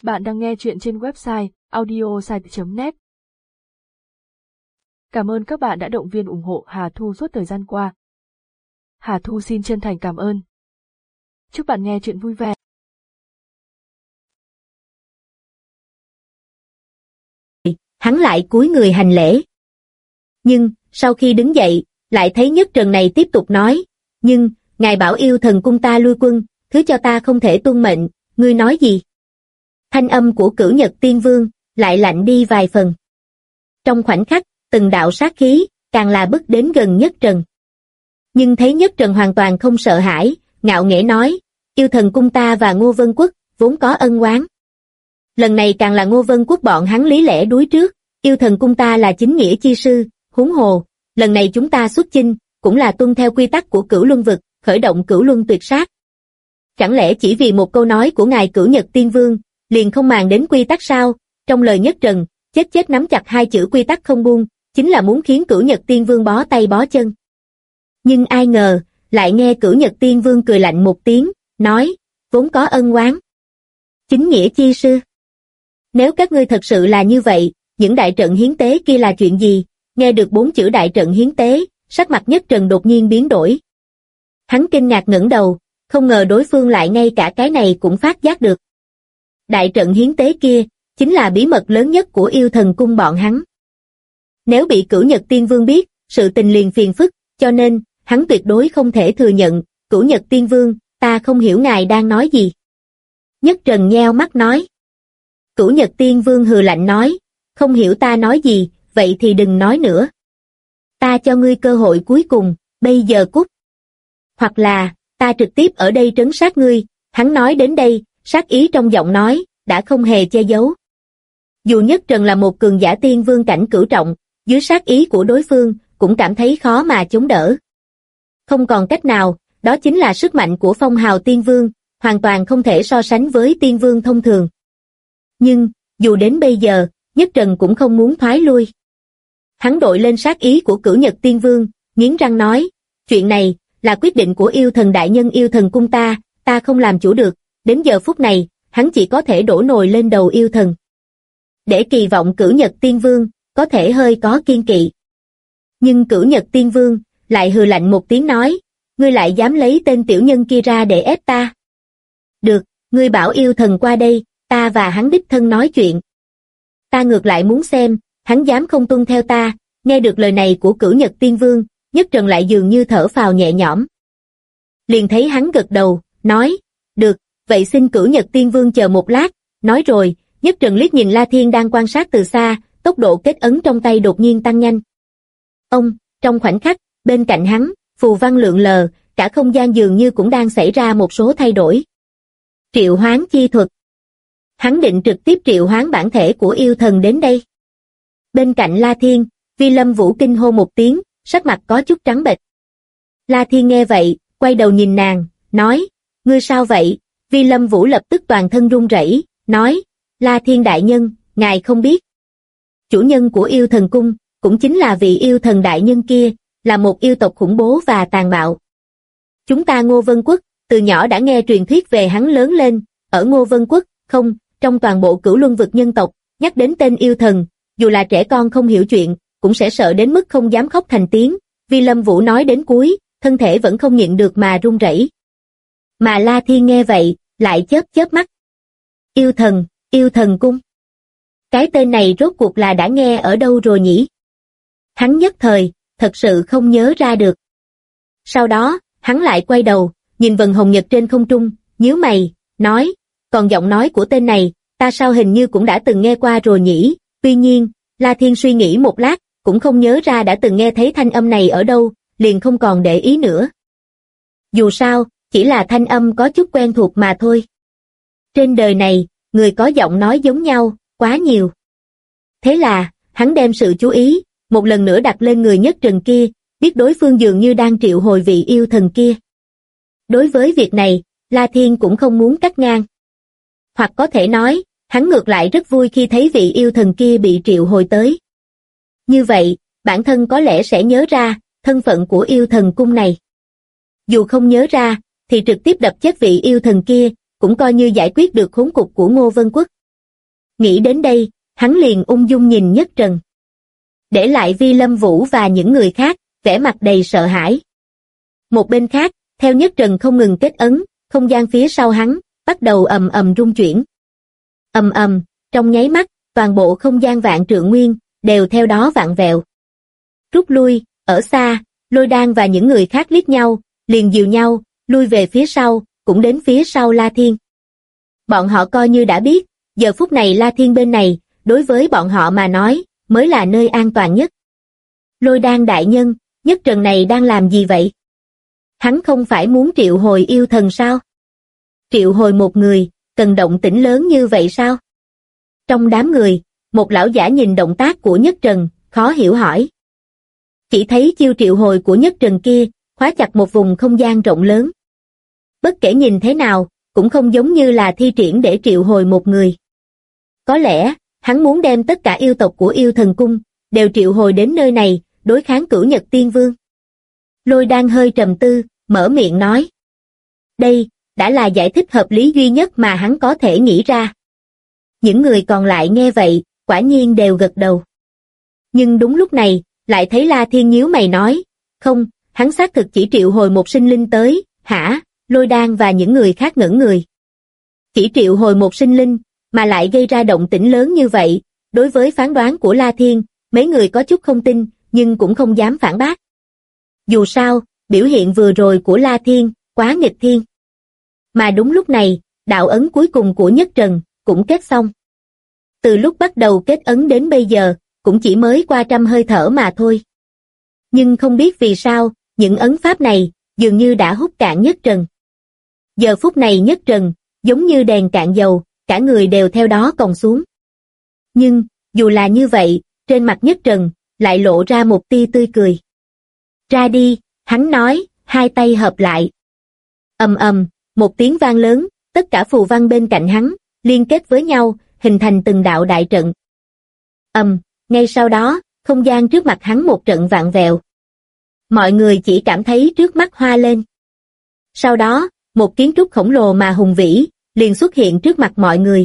Bạn đang nghe chuyện trên website audiosite.net. Cảm ơn các bạn đã động viên ủng hộ Hà Thu suốt thời gian qua. Hà Thu xin chân thành cảm ơn. Chúc bạn nghe chuyện vui vẻ. Hắn lại cúi người hành lễ. Nhưng, sau khi đứng dậy, lại thấy Nhất Trần này tiếp tục nói, nhưng, ngài bảo Yêu Thần cung ta lui quân, thứ cho ta không thể tuân mệnh, ngươi nói gì? Thanh âm của Cửu Nhật Tiên Vương, lại lạnh đi vài phần. Trong khoảnh khắc, từng đạo sát khí, càng là bước đến gần Nhất Trần. Nhưng thấy Nhất Trần hoàn toàn không sợ hãi, ngạo nghễ nói, Yêu Thần cung ta và Ngô Vân Quốc, vốn có ân oán. Lần này càng là Ngô Vân Quốc bọn hắn lý lẽ đuối trước, Yêu Thần cung ta là chính nghĩa chi sư, huống hồ, lần này chúng ta xuất chinh, cũng là tuân theo quy tắc của Cửu Luân vực, khởi động Cửu Luân tuyệt sát. Chẳng lẽ chỉ vì một câu nói của ngài Cửu Nhật Tiên Vương, liền không màng đến quy tắc sao? Trong lời Nhất Trần, chết nắm chặt hai chữ quy tắc không buông, chính là muốn khiến Cửu Nhật Tiên Vương bó tay bó chân. Nhưng ai ngờ, lại nghe Cửu Nhật Tiên Vương cười lạnh một tiếng, nói, vốn có ân oán. Chính nghĩa chi sư. Nếu các ngươi thật sự là như vậy, những đại trận hiến tế kia là chuyện gì? Nghe được 4 chữ đại trận hiến tế, sắc mặt Nhất Trần đột nhiên biến đổi. Hắn kinh ngạc ngẩng đầu, không ngờ đối phương lại ngay cả cái này cũng phát giác được. Đại trận hiến tế kia, chính là bí mật lớn nhất của Yêu Thần cung bọn hắn. Nếu bị Cửu Nhật Tiên Vương biết, sự tình liền phiền phức, cho nên, hắn tuyệt đối không thể thừa nhận, Cửu Nhật Tiên Vương, ta không hiểu ngài đang nói gì. Nhất Trần nheo mắt nói. Cửu Nhật Tiên Vương hừ lạnh nói, không hiểu ta nói gì, vậy thì đừng nói nữa. Ta cho ngươi cơ hội cuối cùng, bây giờ cút. Hoặc là, ta trực tiếp ở đây trấn sát ngươi, hắn nói đến đây, sát ý trong giọng nói, đã không hề che giấu. Dù Nhất Trần là một cường giả tiên vương cảnh cửu trọng, dưới sát ý của đối phương, cũng cảm thấy khó mà chống đỡ. Không còn cách nào, đó chính là sức mạnh của phong hào tiên vương, hoàn toàn không thể so sánh với tiên vương thông thường. Nhưng, dù đến bây giờ, Nhất Trần cũng không muốn thoái lui. Hắn đội lên sát ý của Cửu Nhật Tiên Vương, nghiến răng nói, chuyện này, là quyết định của Yêu Thần đại nhân Yêu Thần cung ta không làm chủ được, đến giờ phút này, hắn chỉ có thể đổ nồi lên đầu Yêu Thần. Để kỳ vọng Cửu Nhật Tiên Vương, có thể hơi có kiên kỵ. Nhưng Cửu Nhật Tiên Vương, lại hừ lạnh một tiếng nói, ngươi lại dám lấy tên tiểu nhân kia ra để ép ta. Được, ngươi bảo Yêu Thần qua đây, ta và hắn đích thân nói chuyện. Ta ngược lại muốn xem, hắn dám không tuân theo ta. Nghe được lời này của Cửu Nhật Tiên Vương, Nhất Trần lại dường như thở phào nhẹ nhõm. Liền thấy hắn gật đầu, nói, được, vậy xin Cửu Nhật Tiên Vương chờ một lát, nói rồi, Nhất Trần liếc nhìn La Thiên đang quan sát từ xa, tốc độ kết ấn trong tay đột nhiên tăng nhanh. Trong khoảnh khắc, bên cạnh hắn, phù văn lượn lờ, cả không gian dường như cũng đang xảy ra một số thay đổi. Triệu hoán chi thuật. Hắn định trực tiếp triệu hoán bản thể của Yêu Thần đến đây. Bên cạnh La Thiên, Vi Lâm Vũ kinh hô một tiếng, sắc mặt có chút trắng bệch. La Thiên nghe vậy, quay đầu nhìn nàng, nói, ngươi sao vậy? Vi Lâm Vũ lập tức toàn thân run rẩy, nói, La Thiên đại nhân, ngài không biết. Chủ nhân của Yêu Thần cung, cũng chính là vị Yêu Thần đại nhân kia, là một yêu tộc khủng bố và tàn bạo. Chúng ta Ngô Vân Quốc, từ nhỏ đã nghe truyền thuyết về hắn lớn lên, ở Ngô Vân Quốc, không, trong toàn bộ Cửu Luân vực nhân tộc, nhắc đến tên Yêu Thần, dù là trẻ con không hiểu chuyện, cũng sẽ sợ đến mức không dám khóc thành tiếng. Vi Lâm Vũ nói đến cuối, thân thể vẫn không nhịn được mà run rẩy. Mà La Thiên nghe vậy, lại chớp mắt. Yêu Thần cung. Cái tên này rốt cuộc là đã nghe ở đâu rồi nhỉ? Hắn nhất thời, thật sự không nhớ ra được. Sau đó, hắn lại quay đầu, nhìn vầng hồng nhật trên không trung, nhíu mày, nói, còn giọng nói của tên này, ta sao hình như cũng đã từng nghe qua rồi nhỉ? Tuy nhiên, La Thiên suy nghĩ một lát, cũng không nhớ ra đã từng nghe thấy thanh âm này ở đâu, liền không còn để ý nữa. Dù sao, chỉ là thanh âm có chút quen thuộc mà thôi. Trên đời này, người có giọng nói giống nhau, quá nhiều. Thế là, hắn đem sự chú ý, một lần nữa đặt lên người Nhất Trần kia, biết đối phương dường như đang triệu hồi vị Yêu Thần kia. Đối với việc này, La Thiên cũng không muốn cắt ngang. Hoặc có thể nói, hắn ngược lại rất vui khi thấy vị Yêu Thần kia bị triệu hồi tới. Như vậy, bản thân có lẽ sẽ nhớ ra thân phận của Yêu Thần cung này. Dù không nhớ ra, thì trực tiếp đập chết vị Yêu Thần kia, cũng coi như giải quyết được khốn cục của Ngô Vân Quốc. Nghĩ đến đây, hắn liền ung dung nhìn Nhất Trần. Để lại Vi Lâm Vũ và những người khác, vẻ mặt đầy sợ hãi. Một bên khác, theo Nhất Trần không ngừng kết ấn, không gian phía sau hắn, bắt đầu ầm ầm rung chuyển. Ầm ầm, trong nháy mắt, toàn bộ không gian vạn trượng nguyên, đều theo đó vặn vẹo. Rút lui, ở xa, Lôi Đan và những người khác liếc nhau, liền dìu nhau, lui về phía sau, cũng đến phía sau La Thiên. Bọn họ coi như đã biết, giờ phút này La Thiên bên này, đối với bọn họ mà nói, mới là nơi an toàn nhất. Lôi Đan đại nhân, Nhất Trần này đang làm gì vậy? Hắn không phải muốn triệu hồi yêu thần sao? Triệu hồi một người, cần động tĩnh lớn như vậy sao? Trong đám người, một lão giả nhìn động tác của Nhất Trần, khó hiểu hỏi. Chỉ thấy chiêu triệu hồi của Nhất Trần kia, khóa chặt một vùng không gian rộng lớn. Bất kể nhìn thế nào, cũng không giống như là thi triển để triệu hồi một người. Có lẽ, hắn muốn đem tất cả yêu tộc của yêu thần cung, đều triệu hồi đến nơi này, đối kháng Cửu Nhật Tiên Vương. Lôi Đan hơi trầm tư, mở miệng nói. Đây, đã là giải thích hợp lý duy nhất mà hắn có thể nghĩ ra. Những người còn lại nghe vậy, quả nhiên đều gật đầu. Nhưng đúng lúc này, lại thấy La Thiên nhíu mày nói, không, hắn xác thực chỉ triệu hồi một sinh linh tới, hả? Lôi Đan và những người khác ngẩn người. Chỉ triệu hồi một sinh linh, mà lại gây ra động tĩnh lớn như vậy, đối với phán đoán của La Thiên, mấy người có chút không tin, nhưng cũng không dám phản bác. Dù sao, biểu hiện vừa rồi của La Thiên, quá nghịch thiên. Mà đúng lúc này, đạo ấn cuối cùng của Nhất Trần, cũng kết xong. Từ lúc bắt đầu kết ấn đến bây giờ, cũng chỉ mới qua 100 hơi thở mà thôi. Nhưng không biết vì sao, những ấn pháp này, dường như đã hút cạn Nhất Trần. Giờ phút này Nhất Trần, giống như đèn cạn dầu, cả người đều theo đó còng xuống. Nhưng, dù là như vậy, trên mặt Nhất Trần, lại lộ ra một tia tươi cười. Ra đi, hắn nói, hai tay hợp lại. Ầm ầm, một tiếng vang lớn, tất cả phù văn bên cạnh hắn, liên kết với nhau, hình thành từng đạo đại trận. Ngay sau đó, không gian trước mặt hắn một trận vạn vẹo. Mọi người chỉ cảm thấy trước mắt hoa lên. Sau đó, một kiến trúc khổng lồ mà hùng vĩ, liền xuất hiện trước mặt mọi người.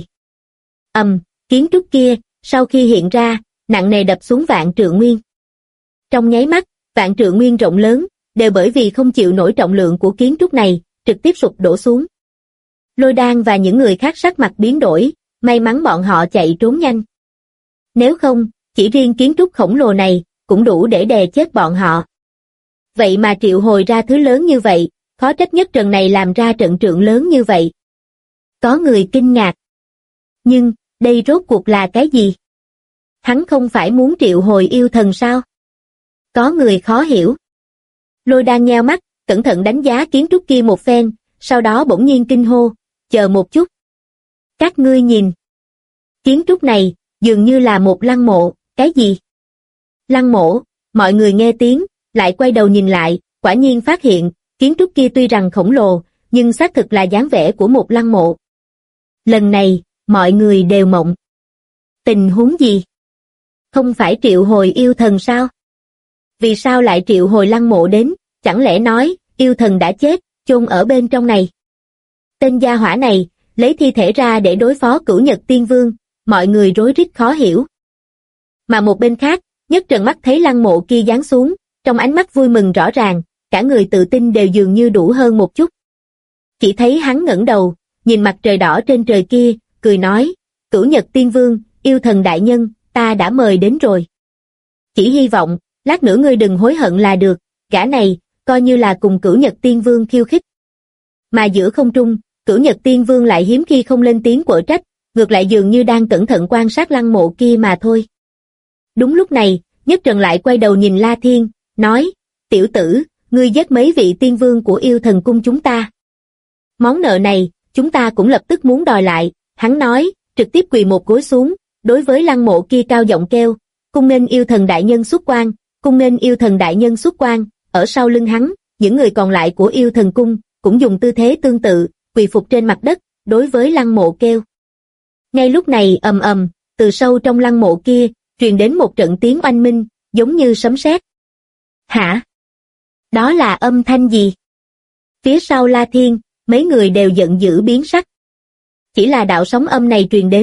Kiến trúc kia, sau khi hiện ra, nặng nề đập xuống vạn trượng nguyên. Trong nháy mắt, vạn trượng nguyên rộng lớn, đều bởi vì không chịu nổi trọng lượng của kiến trúc này, trực tiếp sụp đổ xuống. Lôi Đan và những người khác sắc mặt biến đổi, may mắn bọn họ chạy trốn nhanh. Nếu không, chỉ riêng kiến trúc khổng lồ này, cũng đủ để đè chết bọn họ. Vậy mà triệu hồi ra thứ lớn như vậy, khó trách Nhất Trần này làm ra trận trượng lớn như vậy. Có người kinh ngạc. Nhưng, đây rốt cuộc là cái gì? Hắn không phải muốn triệu hồi yêu thần sao? Có người khó hiểu. Lôi Đan nheo mắt, cẩn thận đánh giá kiến trúc kia một phen, sau đó bỗng nhiên kinh hô, chờ một chút. Các ngươi nhìn. Kiến trúc này, dường như là một lăng mộ, cái gì? Lăng mộ, mọi người nghe tiếng, lại quay đầu nhìn lại, quả nhiên phát hiện, kiến trúc kia tuy rằng khổng lồ, nhưng xác thực là dáng vẻ của một lăng mộ. Lần này, mọi người đều mộng. Tình huống gì? Không phải triệu hồi yêu thần sao? Vì sao lại triệu hồi lăng mộ đến, chẳng lẽ nói, yêu thần đã chết, chôn ở bên trong này? Tên gia hỏa này, lấy thi thể ra để đối phó Cửu Nhật Tiên Vương, mọi người rối rít khó hiểu. Mà một bên khác, Nhất Trần mắt thấy lăng mộ kia giáng xuống, trong ánh mắt vui mừng rõ ràng, cả người tự tin đều dường như đủ hơn một chút. Chỉ thấy hắn ngẩng đầu, nhìn mặt trời đỏ trên trời kia, cười nói, Cửu Nhật Tiên Vương, yêu thần đại nhân, ta đã mời đến rồi. Chỉ hy vọng, lát nữa ngươi đừng hối hận là được, gã này, coi như là cùng Cửu Nhật Tiên Vương khiêu khích. Mà giữa không trung, Cửu Nhật Tiên Vương lại hiếm khi không lên tiếng quở trách, ngược lại dường như đang cẩn thận quan sát lăng mộ kia mà thôi. Đúng lúc này, Nhất Trần lại quay đầu nhìn La Thiên, nói, tiểu tử, ngươi giết mấy vị tiên vương của yêu thần cung chúng ta. Món nợ này, chúng ta cũng lập tức muốn đòi lại, hắn nói, trực tiếp quỳ một gối xuống, đối với lăng mộ kia cao giọng kêu, cung nghênh yêu thần đại nhân xuất quan, cung nghênh yêu thần đại nhân xuất quan. Ở sau lưng hắn, những người còn lại của yêu thần cung, cũng dùng tư thế tương tự, quỳ phục trên mặt đất, đối với lăng mộ kêu. Ngay lúc này ầm ầm, từ sâu trong lăng mộ kia, truyền đến một trận tiếng oanh minh, giống như sấm sét. Hả? Đó là âm thanh gì? Phía sau La Thiên, mấy người đều giận dữ biến sắc. Chỉ là đạo sóng âm này truyền đến,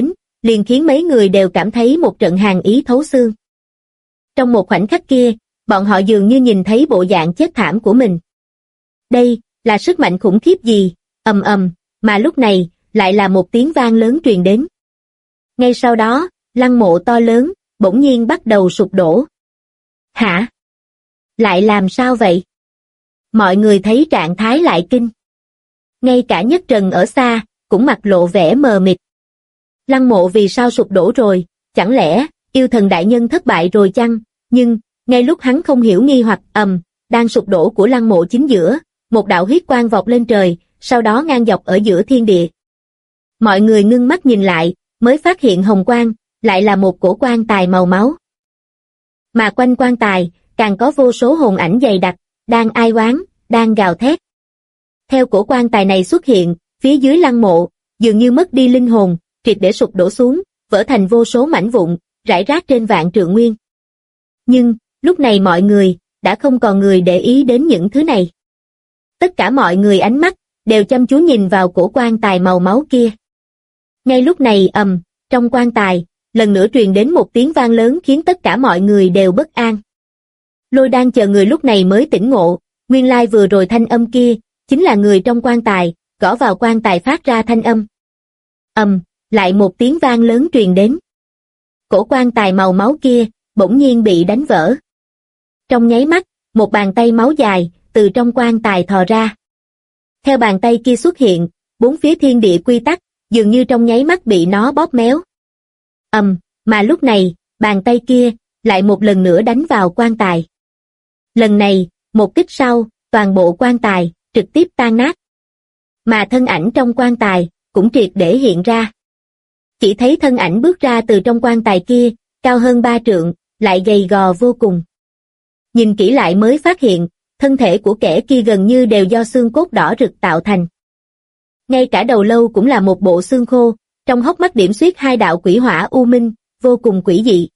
liền khiến mấy người đều cảm thấy một trận hàn ý thấu xương. Trong một khoảnh khắc kia, bọn họ dường như nhìn thấy bộ dạng chết thảm của mình. Đây là sức mạnh khủng khiếp gì? Ầm ầm, mà lúc này lại là một tiếng vang lớn truyền đến. Ngay sau đó, lăng mộ to lớn bỗng nhiên bắt đầu sụp đổ. Hả? Lại làm sao vậy? Mọi người thấy trạng thái lại kinh. Ngay cả Nhất Trần ở xa cũng mặt lộ vẻ mờ mịt. Lăng mộ vì sao sụp đổ rồi? Chẳng lẽ yêu thần đại nhân thất bại rồi chăng? Nhưng ngay lúc hắn không hiểu nghi hoặc, đang sụp đổ của lăng mộ chính giữa, một đạo huyết quang vọt lên trời, sau đó ngang dọc ở giữa thiên địa. Mọi người ngưng mắt nhìn lại, mới phát hiện hồng quang lại là một cổ quan tài màu máu. Mà quanh quan tài càng có vô số hồn ảnh dày đặc, đang ai oán, đang gào thét. Theo cổ quan tài này xuất hiện, phía dưới lăng mộ dường như mất đi linh hồn, triệt để sụp đổ xuống, vỡ thành vô số mảnh vụn, rải rác trên vạn trượng nguyên. Nhưng lúc này mọi người đã không còn người để ý đến những thứ này. Tất cả mọi người ánh mắt đều chăm chú nhìn vào cổ quan tài màu máu kia. Ngay lúc này trong quan tài lần nữa truyền đến một tiếng vang lớn khiến tất cả mọi người đều bất an. Lôi đang chờ người lúc này mới tỉnh ngộ, nguyên lai vừa rồi thanh âm kia chính là người trong quan tài, gõ vào quan tài phát ra thanh âm. Lại một tiếng vang lớn truyền đến. Cổ quan tài màu máu kia bỗng nhiên bị đánh vỡ. Trong nháy mắt, một bàn tay máu dài từ trong quan tài thò ra. Theo bàn tay kia xuất hiện, bốn phía thiên địa quy tắc dường như trong nháy mắt bị nó bóp méo. Mà lúc này, bàn tay kia lại một lần nữa đánh vào quan tài. Lần này, một kích sau, toàn bộ quan tài trực tiếp tan nát. Mà thân ảnh trong quan tài cũng triệt để hiện ra. Chỉ thấy thân ảnh bước ra từ trong quan tài kia, cao hơn 3 trượng, lại gầy gò vô cùng. Nhìn kỹ lại mới phát hiện, thân thể của kẻ kia gần như đều do xương cốt đỏ rực tạo thành. Ngay cả đầu lâu cũng là một bộ xương khô, trong hốc mắt điểm xuyết 2 đạo quỷ hỏa u minh, vô cùng quỷ dị.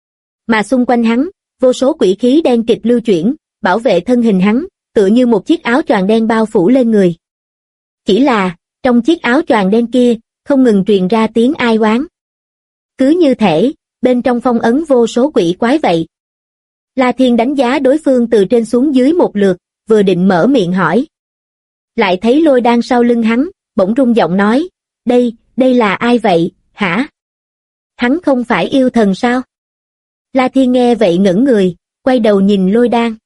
Mà xung quanh hắn, vô số quỷ khí đen kịt lưu chuyển, bảo vệ thân hình hắn, tựa như một chiếc áo choàng đen bao phủ lên người. Chỉ là, trong chiếc áo choàng đen kia, không ngừng truyền ra tiếng ai oán. Cứ như thể, bên trong phong ấn vô số quỷ quái vậy. La Thiên đánh giá đối phương từ trên xuống dưới một lượt, vừa định mở miệng hỏi. Lại thấy Lôi đang sau lưng hắn, bỗng rung giọng nói, đây là ai vậy, hả? Hắn không phải yêu thần sao? La Thiên nghe vậy ngẩn người, quay đầu nhìn Lôi Đan.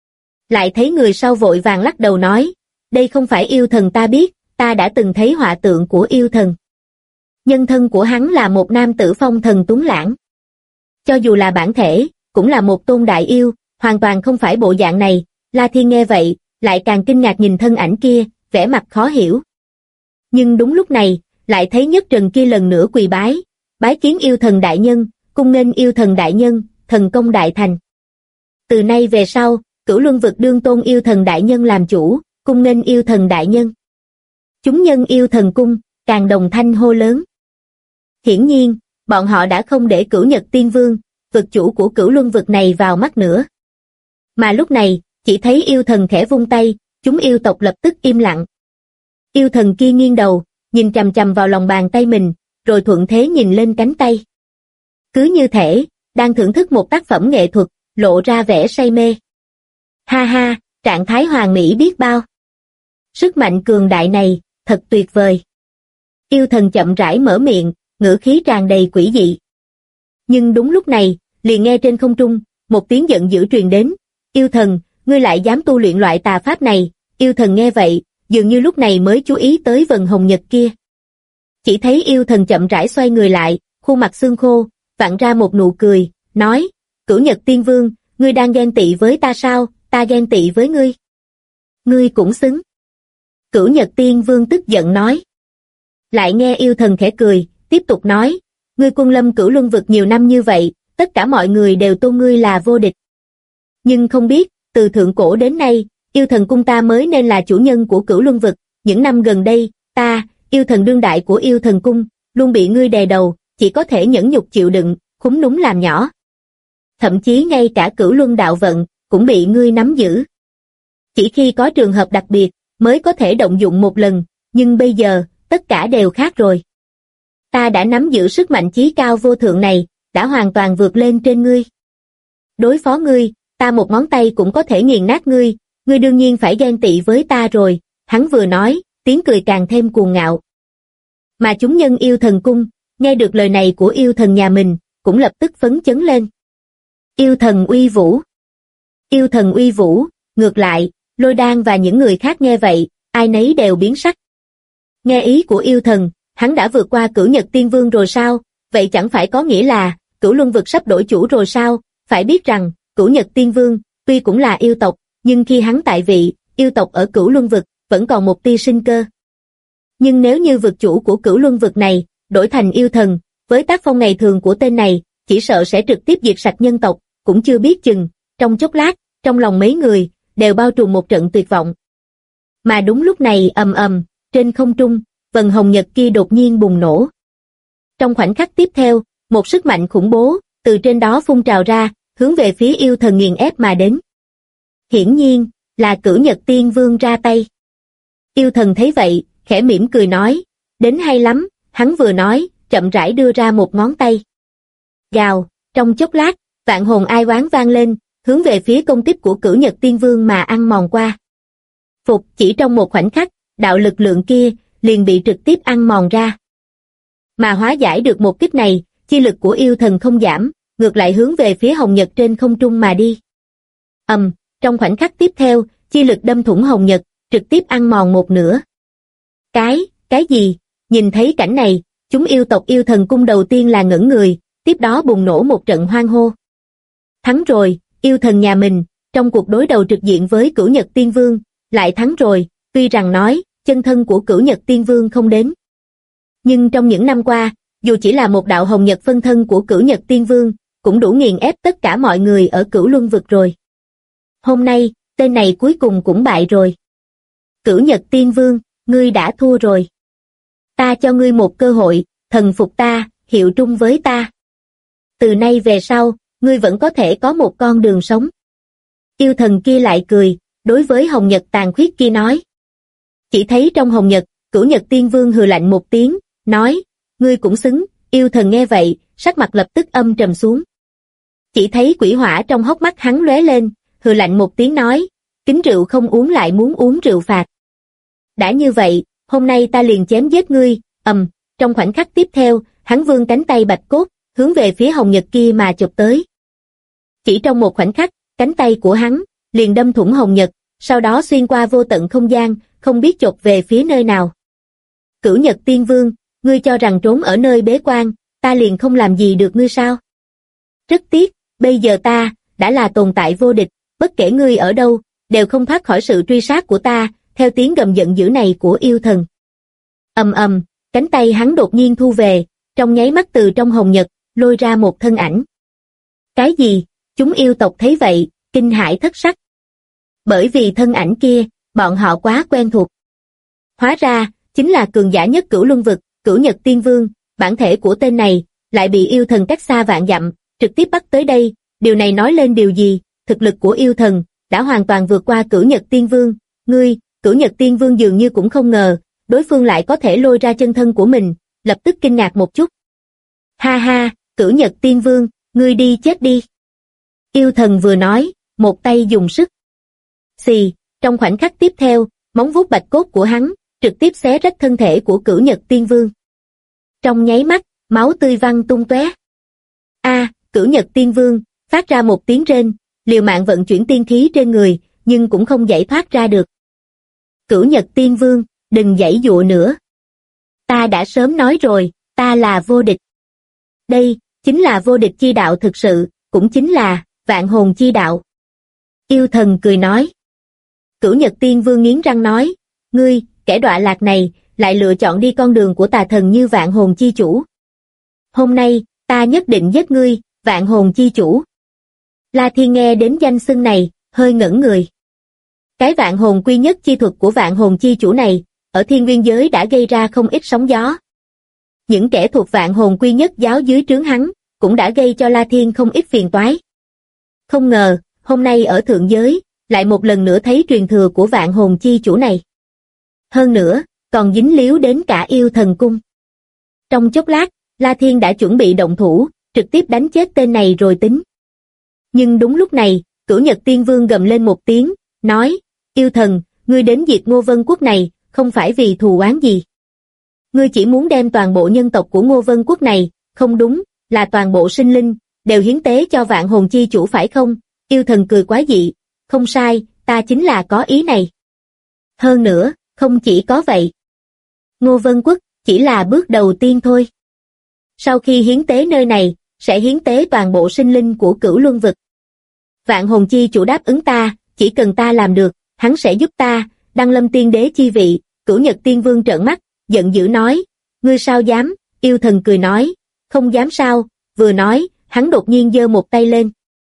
Lại thấy người sau vội vàng lắc đầu nói, đây không phải yêu thần ta biết, ta đã từng thấy họa tượng của yêu thần. Nhân thân của hắn là một nam tử phong thần tuấn lãng. Cho dù là bản thể, cũng là một tôn đại yêu, hoàn toàn không phải bộ dạng này. La Thiên nghe vậy, lại càng kinh ngạc nhìn thân ảnh kia, vẻ mặt khó hiểu. Nhưng đúng lúc này, lại thấy Nhất Trần kia lần nữa quỳ bái kiến yêu thần đại nhân, cung nghênh yêu thần đại nhân, thần công đại thành. Từ nay về sau, Cửu Luân vực đương tôn yêu thần đại nhân làm chủ, cung nghênh yêu thần đại nhân. Chúng nhân yêu thần cung, càng đồng thanh hô lớn. Hiển nhiên, bọn họ đã không để Cửu Nhật Tiên Vương, vực chủ của Cửu Luân vực này vào mắt nữa. Mà lúc này, chỉ thấy yêu thần khẽ vung tay, chúng yêu tộc lập tức im lặng. Yêu thần kia nghiêng đầu, nhìn chằm chằm vào lòng bàn tay mình, rồi thuận thế nhìn lên cánh tay. Cứ như thể, đang thưởng thức một tác phẩm nghệ thuật, lộ ra vẻ say mê. Ha ha, trạng thái hoàn mỹ biết bao. Sức mạnh cường đại này, thật tuyệt vời. Yêu thần chậm rãi mở miệng, ngữ khí tràn đầy quỷ dị. Nhưng đúng lúc này, liền nghe trên không trung, một tiếng giận dữ truyền đến. Yêu thần, ngươi lại dám tu luyện loại tà pháp này. Yêu thần nghe vậy, dường như lúc này mới chú ý tới vần hồng nhật kia. Chỉ thấy yêu thần chậm rãi xoay người lại, khuôn mặt xương khô, vặn ra một nụ cười, nói, Cửu Nhật Tiên Vương, ngươi đang ghen tị với ta sao? Ta ghen tị với ngươi. Ngươi cũng xứng. Cửu Nhật Tiên Vương tức giận nói. Lại nghe yêu thần khẽ cười, tiếp tục nói, ngươi quân lâm Cửu Luân vực nhiều năm như vậy, tất cả mọi người đều tôn ngươi là vô địch. Nhưng không biết, từ thượng cổ đến nay, yêu thần cung ta mới nên là chủ nhân của Cửu Luân vực, những năm gần đây, ta, yêu thần đương đại của yêu thần cung, luôn bị ngươi đè đầu, chỉ có thể nhẫn nhục chịu đựng, khúm núm làm nhỏ. Thậm chí ngay cả Cửu Luân đạo vận, cũng bị ngươi nắm giữ. Chỉ khi có trường hợp đặc biệt, mới có thể động dụng một lần, nhưng bây giờ, tất cả đều khác rồi. ta đã nắm giữ sức mạnh chí cao vô thượng này, đã hoàn toàn vượt lên trên ngươi. Đối phó ngươi, ta một ngón tay cũng có thể nghiền nát ngươi, ngươi đương nhiên phải ghen tị với ta rồi, hắn vừa nói, tiếng cười càng thêm cuồng ngạo. Mà chúng nhân yêu thần cung, nghe được lời này của yêu thần nhà mình, cũng lập tức phấn chấn lên. Yêu thần uy vũ. Yêu thần uy vũ, ngược lại, Lôi Đan và những người khác nghe vậy, ai nấy đều biến sắc. Nghe ý của yêu thần, hắn đã vượt qua Cửu Nhật Tiên Vương rồi sao, vậy chẳng phải có nghĩa là, Cửu Luân Vực sắp đổi chủ rồi sao, phải biết rằng, Cửu Nhật Tiên Vương, tuy cũng là yêu tộc, nhưng khi hắn tại vị, yêu tộc ở Cửu Luân Vực, vẫn còn một tia sinh cơ. Nhưng nếu như vực chủ của Cửu Luân Vực này, đổi thành yêu thần, với tác phong ngày thường của tên này, chỉ sợ sẽ trực tiếp diệt sạch nhân tộc, cũng chưa biết chừng, trong chốc lát, trong lòng mấy người, đều bao trùm một trận tuyệt vọng. Mà đúng lúc này ầm ầm, trên không trung, vầng hồng nhật kia đột nhiên bùng nổ. Trong khoảnh khắc tiếp theo, một sức mạnh khủng bố, từ trên đó phun trào ra, hướng về phía yêu thần nghiền ép mà đến. Hiển nhiên, là Cửu Nhật Tiên Vương ra tay. Yêu thần thấy vậy, khẽ mỉm cười nói, đến hay lắm, hắn vừa nói, chậm rãi đưa ra một ngón tay. Gào, trong chốc lát, vạn hồn ai oán vang lên, hướng về phía công kích của Cửu Nhật Tiên Vương mà ăn mòn qua. Phục, chỉ trong một khoảnh khắc, đạo lực lượng kia, liền bị trực tiếp ăn mòn ra. Mà hóa giải được một kích này, chi lực của yêu thần không giảm, ngược lại hướng về phía hồng nhật trên không trung mà đi. Trong khoảnh khắc tiếp theo, chi lực đâm thủng hồng nhật, trực tiếp ăn mòn một nửa. Cái gì? Nhìn thấy cảnh này, chúng yêu tộc yêu thần cung đầu tiên là ngẩn người, tiếp đó bùng nổ một trận hoan hô. Thắng rồi, yêu thần nhà mình, trong cuộc đối đầu trực diện với Cửu Nhật Tiên Vương, lại thắng rồi, tuy rằng nói, chân thân của Cửu Nhật Tiên Vương không đến. Nhưng trong những năm qua, dù chỉ là một đạo hồng nhật phân thân của Cửu Nhật Tiên Vương, cũng đủ nghiền ép tất cả mọi người ở Cửu Luân Vực rồi. Hôm nay, tên này cuối cùng cũng bại rồi. Cửu Nhật Tiên Vương, ngươi đã thua rồi. Ta cho ngươi một cơ hội, thần phục ta, hiệu trung với ta. Từ nay về sau, ngươi vẫn có thể có một con đường sống. Yêu thần kia lại cười, đối với hồng nhật tàn khuyết kia nói. Chỉ thấy trong hồng nhật, Cửu Nhật Tiên Vương hừ lạnh một tiếng, nói, ngươi cũng xứng. Yêu thần nghe vậy, sắc mặt lập tức âm trầm xuống. Chỉ thấy quỷ hỏa trong hốc mắt hắn lóe lên, hừ lạnh một tiếng nói, kính rượu không uống lại muốn uống rượu phạt. Đã như vậy, hôm nay ta liền chém giết ngươi. Trong khoảnh khắc tiếp theo, hắn vươn cánh tay bạch cốt, hướng về phía hồng nhật kia mà chụp tới. Chỉ trong một khoảnh khắc, cánh tay của hắn liền đâm thủng hồng nhật, sau đó xuyên qua vô tận không gian, không biết chộp về phía nơi nào. Cửu Nhật Tiên Vương, ngươi cho rằng trốn ở nơi bế quan, ta liền không làm gì được ngươi sao? Rất tiếc, bây giờ ta đã là tồn tại vô địch, bất kể ngươi ở đâu, đều không thoát khỏi sự truy sát của ta. Theo tiếng gầm giận dữ này của yêu thần. Cánh tay hắn đột nhiên thu về, trong nháy mắt từ trong hồng nhật, lôi ra một thân ảnh. Cái gì? Chúng yêu tộc thấy vậy, kinh hãi thất sắc. Bởi vì thân ảnh kia, bọn họ quá quen thuộc. Hóa ra, chính là cường giả nhất Cửu Luân Vực, Cửu Nhật Tiên Vương, bản thể của tên này, lại bị yêu thần cách xa vạn dặm, trực tiếp bắt tới đây. Điều này nói lên điều gì? Thực lực của yêu thần, đã hoàn toàn vượt qua Cửu Nhật Tiên Vương. Ngươi, Cửu Nhật Tiên Vương dường như cũng không ngờ, đối phương lại có thể lôi ra chân thân của mình, lập tức kinh ngạc một chút. Ha ha, Cửu Nhật Tiên Vương, ngươi đi chết đi. Yêu thần vừa nói, một tay dùng sức. Xì, trong khoảnh khắc tiếp theo, móng vuốt bạch cốt của hắn, trực tiếp xé rách thân thể của Cửu Nhật Tiên Vương. Trong nháy mắt, máu tươi văng tung tóe. Cửu Nhật Tiên Vương, phát ra một tiếng rên, liều mạng vận chuyển tiên khí trên người, nhưng cũng không giải thoát ra được. Cửu Nhật Tiên Vương, đừng giãy giụa nữa. Ta đã sớm nói rồi, ta là vô địch. Đây, chính là vô địch chi đạo thực sự, cũng chính là vạn hồn chi đạo. Yêu thần cười nói. Cửu Nhật Tiên Vương nghiến răng nói, ngươi, kẻ đọa lạc này, lại lựa chọn đi con đường của tà thần như vạn hồn chi chủ. Hôm nay, ta nhất định giết ngươi, vạn hồn chi chủ. La Thiên nghe đến danh xưng này, hơi ngẩn người. Cái vạn hồn quy nhất chi thuật của vạn hồn chi chủ này, ở thiên nguyên giới đã gây ra không ít sóng gió. Những kẻ thuộc vạn hồn quy nhất giáo dưới trướng hắn, cũng đã gây cho La Thiên không ít phiền toái. Không ngờ, hôm nay ở thượng giới, lại một lần nữa thấy truyền thừa của vạn hồn chi chủ này. Hơn nữa, còn dính líu đến cả yêu thần cung. Trong chốc lát, La Thiên đã chuẩn bị động thủ, trực tiếp đánh chết tên này rồi tính. Nhưng đúng lúc này, Cửu Nhật Tiên Vương gầm lên một tiếng, nói, yêu thần, ngươi đến diệt Ngô Vân Quốc này, không phải vì thù oán gì. Ngươi chỉ muốn đem toàn bộ nhân tộc của Ngô Vân Quốc này, không đúng, là toàn bộ sinh linh, đều hiến tế cho Vạn Hồn Chi Chủ phải không? Yêu thần cười quái dị, không sai, ta chính là có ý này. Hơn nữa, không chỉ có vậy. Ngô Vân Quốc chỉ là bước đầu tiên thôi. Sau khi hiến tế nơi này, sẽ hiến tế toàn bộ sinh linh của Cửu Luân Vực. Vạn Hồn Chi Chủ đáp ứng ta, chỉ cần ta làm được, hắn sẽ giúp ta, đăng lâm tiên đế chi vị. Cửu Nhật Tiên Vương trợn mắt, giận dữ nói, ngươi sao dám? Yêu thần cười nói, không dám sao? Vừa nói, hắn đột nhiên giơ một tay lên.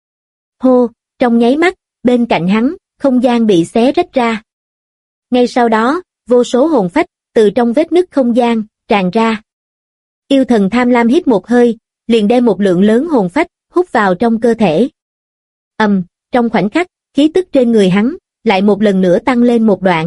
Hô, trong nháy mắt, bên cạnh hắn, không gian bị xé rách ra. Ngay sau đó, vô số hồn phách, từ trong vết nứt không gian, tràn ra. Yêu thần tham lam hít một hơi, liền đem một lượng lớn hồn phách, hút vào trong cơ thể. Trong khoảnh khắc, khí tức trên người hắn, lại một lần nữa tăng lên một đoạn.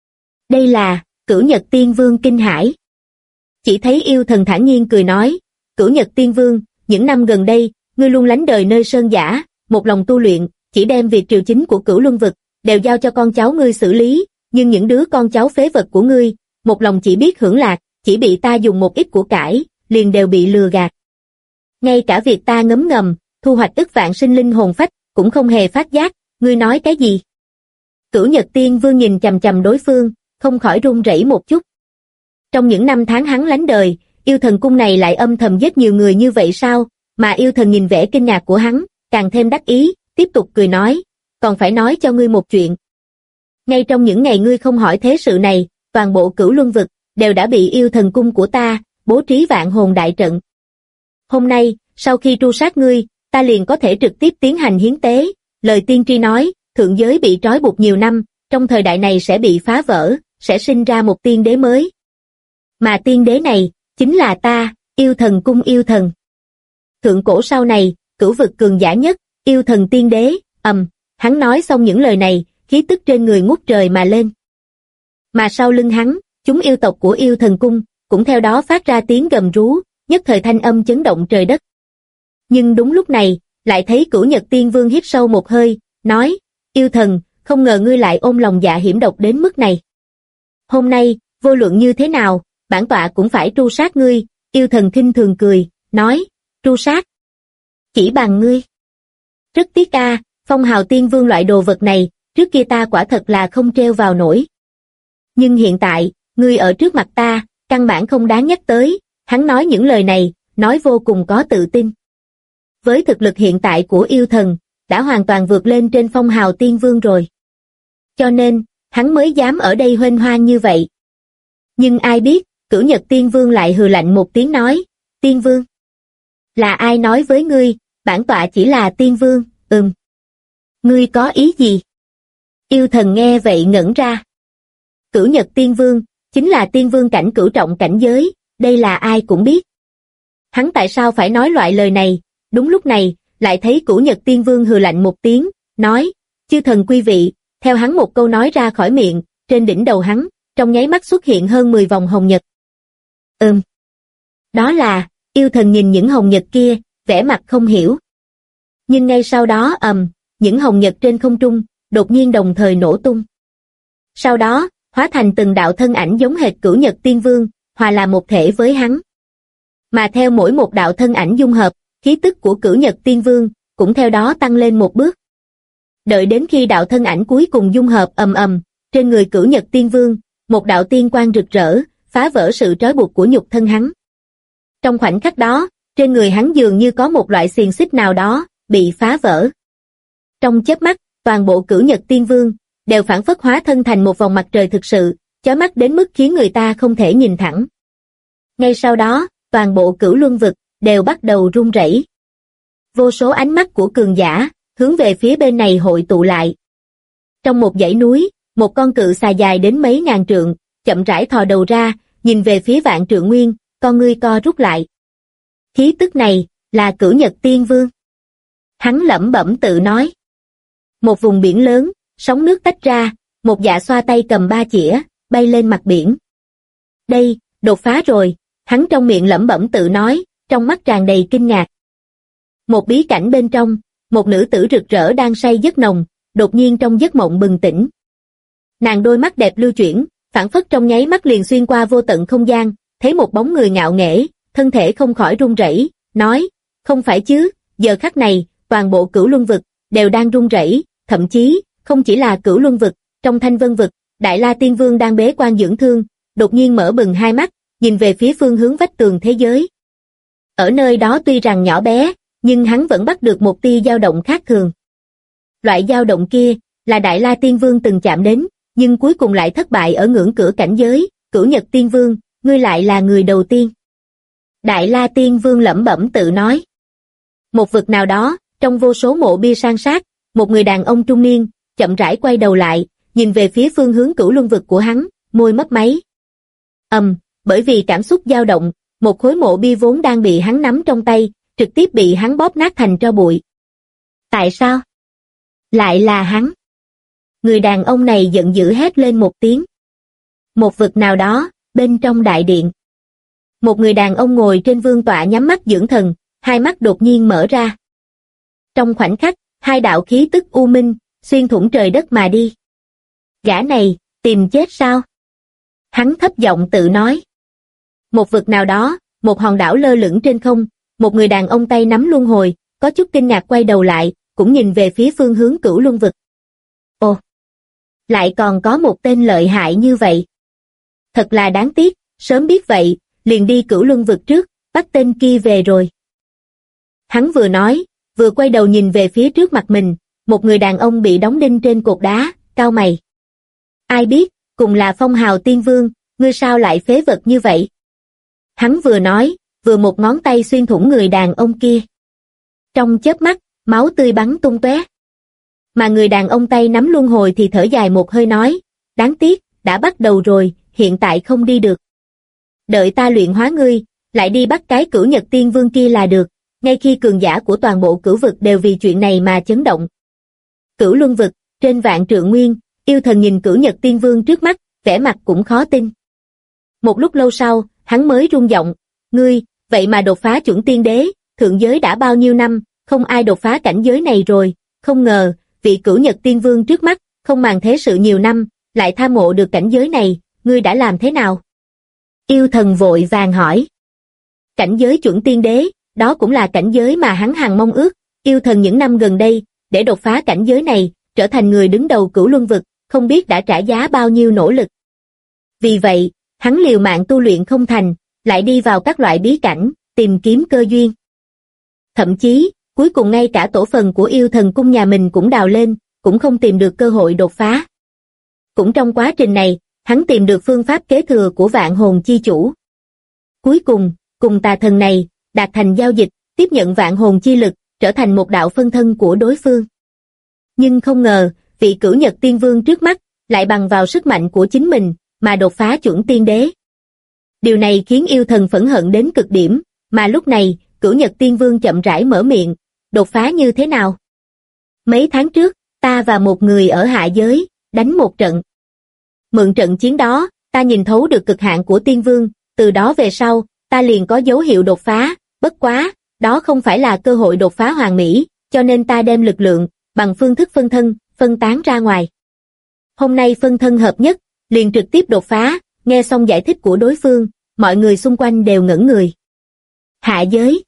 Đây là, Cửu Nhật Tiên Vương kinh hãi. Chỉ thấy yêu thần thản nhiên cười nói, Cửu Nhật Tiên Vương, những năm gần đây, ngươi luôn lánh đời nơi sơn giả, một lòng tu luyện, chỉ đem việc triều chính của Cửu Luân Vực, đều giao cho con cháu ngươi xử lý, nhưng những đứa con cháu phế vật của ngươi, một lòng chỉ biết hưởng lạc, chỉ bị ta dùng một ít của cải, liền đều bị lừa gạt. Ngay cả việc ta ngấm ngầm, thu hoạch ức vạn sinh linh hồn phách, cũng không hề phát giác, ngươi nói cái gì? Cửu Nhật Tiên Vương nhìn chằm chằm đối phương, không khỏi run rẩy một chút. Trong những năm tháng hắn lánh đời, yêu thần cung này lại âm thầm giết nhiều người như vậy sao? Mà yêu thần nhìn vẻ kinh ngạc của hắn, càng thêm đắc ý, tiếp tục cười nói, còn phải nói cho ngươi một chuyện. Ngay trong những ngày ngươi không hỏi thế sự này, toàn bộ Cửu Luân Vực, đều đã bị yêu thần cung của ta, bố trí vạn hồn đại trận. Hôm nay, sau khi tru sát ngươi, ta liền có thể trực tiếp tiến hành hiến tế, lời tiên tri nói, thượng giới bị trói buộc nhiều năm, trong thời đại này sẽ bị phá vỡ, sẽ sinh ra một tiên đế mới. Mà tiên đế này, chính là ta, yêu thần cung yêu thần. Thượng cổ sau này, cửu vực cường giả nhất, yêu thần tiên đế, hắn nói xong những lời này, khí tức trên người ngút trời mà lên. Mà sau lưng hắn, chúng yêu tộc của yêu thần cung, cũng theo đó phát ra tiếng gầm rú, nhất thời thanh âm chấn động trời đất. Nhưng đúng lúc này, lại thấy Cửu Nhật Tiên Vương hít sâu một hơi, nói, yêu thần, không ngờ ngươi lại ôm lòng dạ hiểm độc đến mức này. Hôm nay, vô luận như thế nào, bản tọa cũng phải tru sát ngươi, yêu thần khinh thường cười, nói, tru sát. Chỉ bằng ngươi. Rất tiếc a, phong hào tiên vương loại đồ vật này, trước kia ta quả thật là không treo vào nổi. Nhưng hiện tại, ngươi ở trước mặt ta, căn bản không đáng nhắc tới, hắn nói những lời này, nói vô cùng có tự tin. Với thực lực hiện tại của yêu thần, đã hoàn toàn vượt lên trên phong hào tiên vương rồi. Cho nên, hắn mới dám ở đây huênh hoang như vậy. Nhưng ai biết, Cửu Nhật Tiên Vương lại hừ lạnh một tiếng nói, Tiên Vương. Là ai nói với ngươi, bản tọa chỉ là Tiên Vương, Ngươi có ý gì? Yêu thần nghe vậy ngẩn ra. Cửu Nhật Tiên Vương, chính là Tiên Vương cảnh cửu trọng cảnh giới, đây là ai cũng biết. Hắn tại sao phải nói loại lời này? Đúng lúc này, lại thấy Cửu Nhật Tiên Vương hừ lạnh một tiếng, nói, chư thần quý vị, theo hắn một câu nói ra khỏi miệng, trên đỉnh đầu hắn, trong nháy mắt xuất hiện hơn 10 vòng hồng nhật. Đó là, yêu thần nhìn những hồng nhật kia, vẻ mặt không hiểu. Nhưng ngay sau đó những hồng nhật trên không trung, đột nhiên đồng thời nổ tung. Sau đó, hóa thành từng đạo thân ảnh giống hệt Cửu Nhật Tiên Vương, hòa là một thể với hắn. Mà theo mỗi một đạo thân ảnh dung hợp, khí tức của Cửu Nhật Tiên Vương, cũng theo đó tăng lên một bước. Đợi đến khi đạo thân ảnh cuối cùng dung hợp trên người Cửu Nhật Tiên Vương, một đạo tiên quang rực rỡ, phá vỡ sự trói buộc của nhục thân hắn. Trong khoảnh khắc đó, trên người hắn dường như có một loại xiềng xích nào đó, bị phá vỡ. Trong chớp mắt, toàn bộ Cửu Nhật Tiên Vương, đều phảng phất hóa thân thành một vòng mặt trời thực sự, chói mắt đến mức khiến người ta không thể nhìn thẳng. Ngay sau đó, toàn bộ Cửu Luân Vực, đều bắt đầu run rẩy. Vô số ánh mắt của cường giả, hướng về phía bên này hội tụ lại. Trong một dãy núi, một con cự xà dài đến mấy ngàn trượng, chậm rãi thò đầu ra, nhìn về phía Vạn Trượng Nguyên, con ngươi co rút lại. Khí tức này, là Cửu Nhật Tiên Vương. Hắn lẩm bẩm tự nói. Một vùng biển lớn, sóng nước tách ra, một dạ xoa tay cầm ba chĩa, bay lên mặt biển. Đây, đột phá rồi, Hắn trong miệng lẩm bẩm tự nói, trong mắt tràn đầy kinh ngạc. Một bí cảnh bên trong, một nữ tử rực rỡ đang say giấc nồng, đột nhiên trong giấc mộng bừng tỉnh. Nàng đôi mắt đẹp lưu chuyển, phảng phất trong nháy mắt liền xuyên qua vô tận không gian, thấy một bóng người ngạo nghễ, thân thể không khỏi run rẩy, nói, không phải chứ, giờ khắc này, toàn bộ Cửu Luân vực đều đang run rẩy, thậm chí, không chỉ là Cửu Luân vực, trong Thanh Vân vực, Đại La Tiên Vương đang bế quan dưỡng thương, đột nhiên mở bừng hai mắt, nhìn về phía phương hướng vách tường thế giới. Ở nơi đó tuy rằng nhỏ bé, nhưng hắn vẫn bắt được một tia dao động khác thường. Loại dao động kia, là Đại La Tiên Vương từng chạm đến, nhưng cuối cùng lại thất bại ở ngưỡng cửa cảnh giới, Cửu Nhật Tiên Vương, ngươi lại là người đầu tiên. Đại La Tiên Vương lẩm bẩm tự nói. Một vực nào đó, trong vô số mộ bia san sát, một người đàn ông trung niên, chậm rãi quay đầu lại, nhìn về phía phương hướng Cửu Luân vực của hắn, môi mấp máy. Bởi vì cảm xúc dao động, một khối mộ bia vốn đang bị hắn nắm trong tay, trực tiếp bị hắn bóp nát thành tro bụi. Tại sao? Lại là hắn. Người đàn ông này giận dữ hét lên một tiếng. Một vực nào đó, bên trong đại điện. Một người đàn ông ngồi trên vương tọa nhắm mắt dưỡng thần, hai mắt đột nhiên mở ra. Trong khoảnh khắc, hai đạo khí tức u minh, xuyên thủng trời đất mà đi. Gã này, tìm chết sao? Hắn thấp giọng tự nói. Một vực nào đó, một hòn đảo lơ lửng trên không, một người đàn ông tay nắm luân hồi, có chút kinh ngạc quay đầu lại, cũng nhìn về phía phương hướng Cửu Luân vực. Ồ! Lại còn có một tên lợi hại như vậy. Thật là đáng tiếc, sớm biết vậy, liền đi Cửu Luân vực trước, bắt tên kia về rồi. Hắn vừa nói, vừa quay đầu nhìn về phía trước mặt mình, một người đàn ông bị đóng đinh trên cột đá, cau mày. Ai biết, cùng là Phong Hào Tiên Vương, ngươi sao lại phế vật như vậy? Hắn vừa nói, vừa một ngón tay xuyên thủng người đàn ông kia. Trong chớp mắt, máu tươi bắn tung tóe. Mà người đàn ông tay nắm luân hồi thì thở dài một hơi nói, đáng tiếc, đã bắt đầu rồi, hiện tại không đi được. Đợi ta luyện hóa ngươi, lại đi bắt cái Cửu Nhật Tiên Vương kia là được, ngay khi cường giả của toàn bộ cửu vực đều vì chuyện này mà chấn động. Cửu Luân vực, trên vạn trượng nguyên, yêu thần nhìn Cửu Nhật Tiên Vương trước mắt, vẻ mặt cũng khó tin. Một lúc lâu sau, hắn mới rung giọng, ngươi, vậy mà đột phá chuẩn tiên đế, thượng giới đã bao nhiêu năm, không ai đột phá cảnh giới này rồi, không ngờ, vị Cửu Nhật Tiên Vương trước mắt, không màng thế sự nhiều năm, lại tham ngộ được cảnh giới này, ngươi đã làm thế nào? Yêu thần vội vàng hỏi. Cảnh giới chuẩn tiên đế, đó cũng là cảnh giới mà hắn hằng mong ước, yêu thần những năm gần đây, để đột phá cảnh giới này, trở thành người đứng đầu Cửu Luân vực, không biết đã trả giá bao nhiêu nỗ lực. Vì vậy, hắn liều mạng tu luyện không thành, lại đi vào các loại bí cảnh, tìm kiếm cơ duyên. Thậm chí, cuối cùng ngay cả tổ phần của yêu thần cung nhà mình cũng đào lên, cũng không tìm được cơ hội đột phá. Cũng trong quá trình này, hắn tìm được phương pháp kế thừa của vạn hồn chi chủ. Cuối cùng, cùng tà thần này, đạt thành giao dịch, tiếp nhận vạn hồn chi lực, trở thành một đạo phân thân của đối phương. Nhưng không ngờ, vị Cửu Nhật Tiên Vương trước mắt, lại bằng vào sức mạnh của chính mình, mà đột phá chuẩn tiên đế. Điều này khiến yêu thần phẫn hận đến cực điểm, mà lúc này, Cửu Nhật Tiên Vương chậm rãi mở miệng, đột phá như thế nào? Mấy tháng trước, ta và một người ở hạ giới, đánh một trận. Mượn trận chiến đó, ta nhìn thấu được cực hạn của Tiên Vương, từ đó về sau, ta liền có dấu hiệu đột phá, bất quá, đó không phải là cơ hội đột phá hoàn mỹ, cho nên ta đem lực lượng, bằng phương thức phân thân, phân tán ra ngoài. Hôm nay phân thân hợp nhất, liền trực tiếp đột phá, nghe xong giải thích của đối phương, mọi người xung quanh đều ngẩn người. Hạ giới,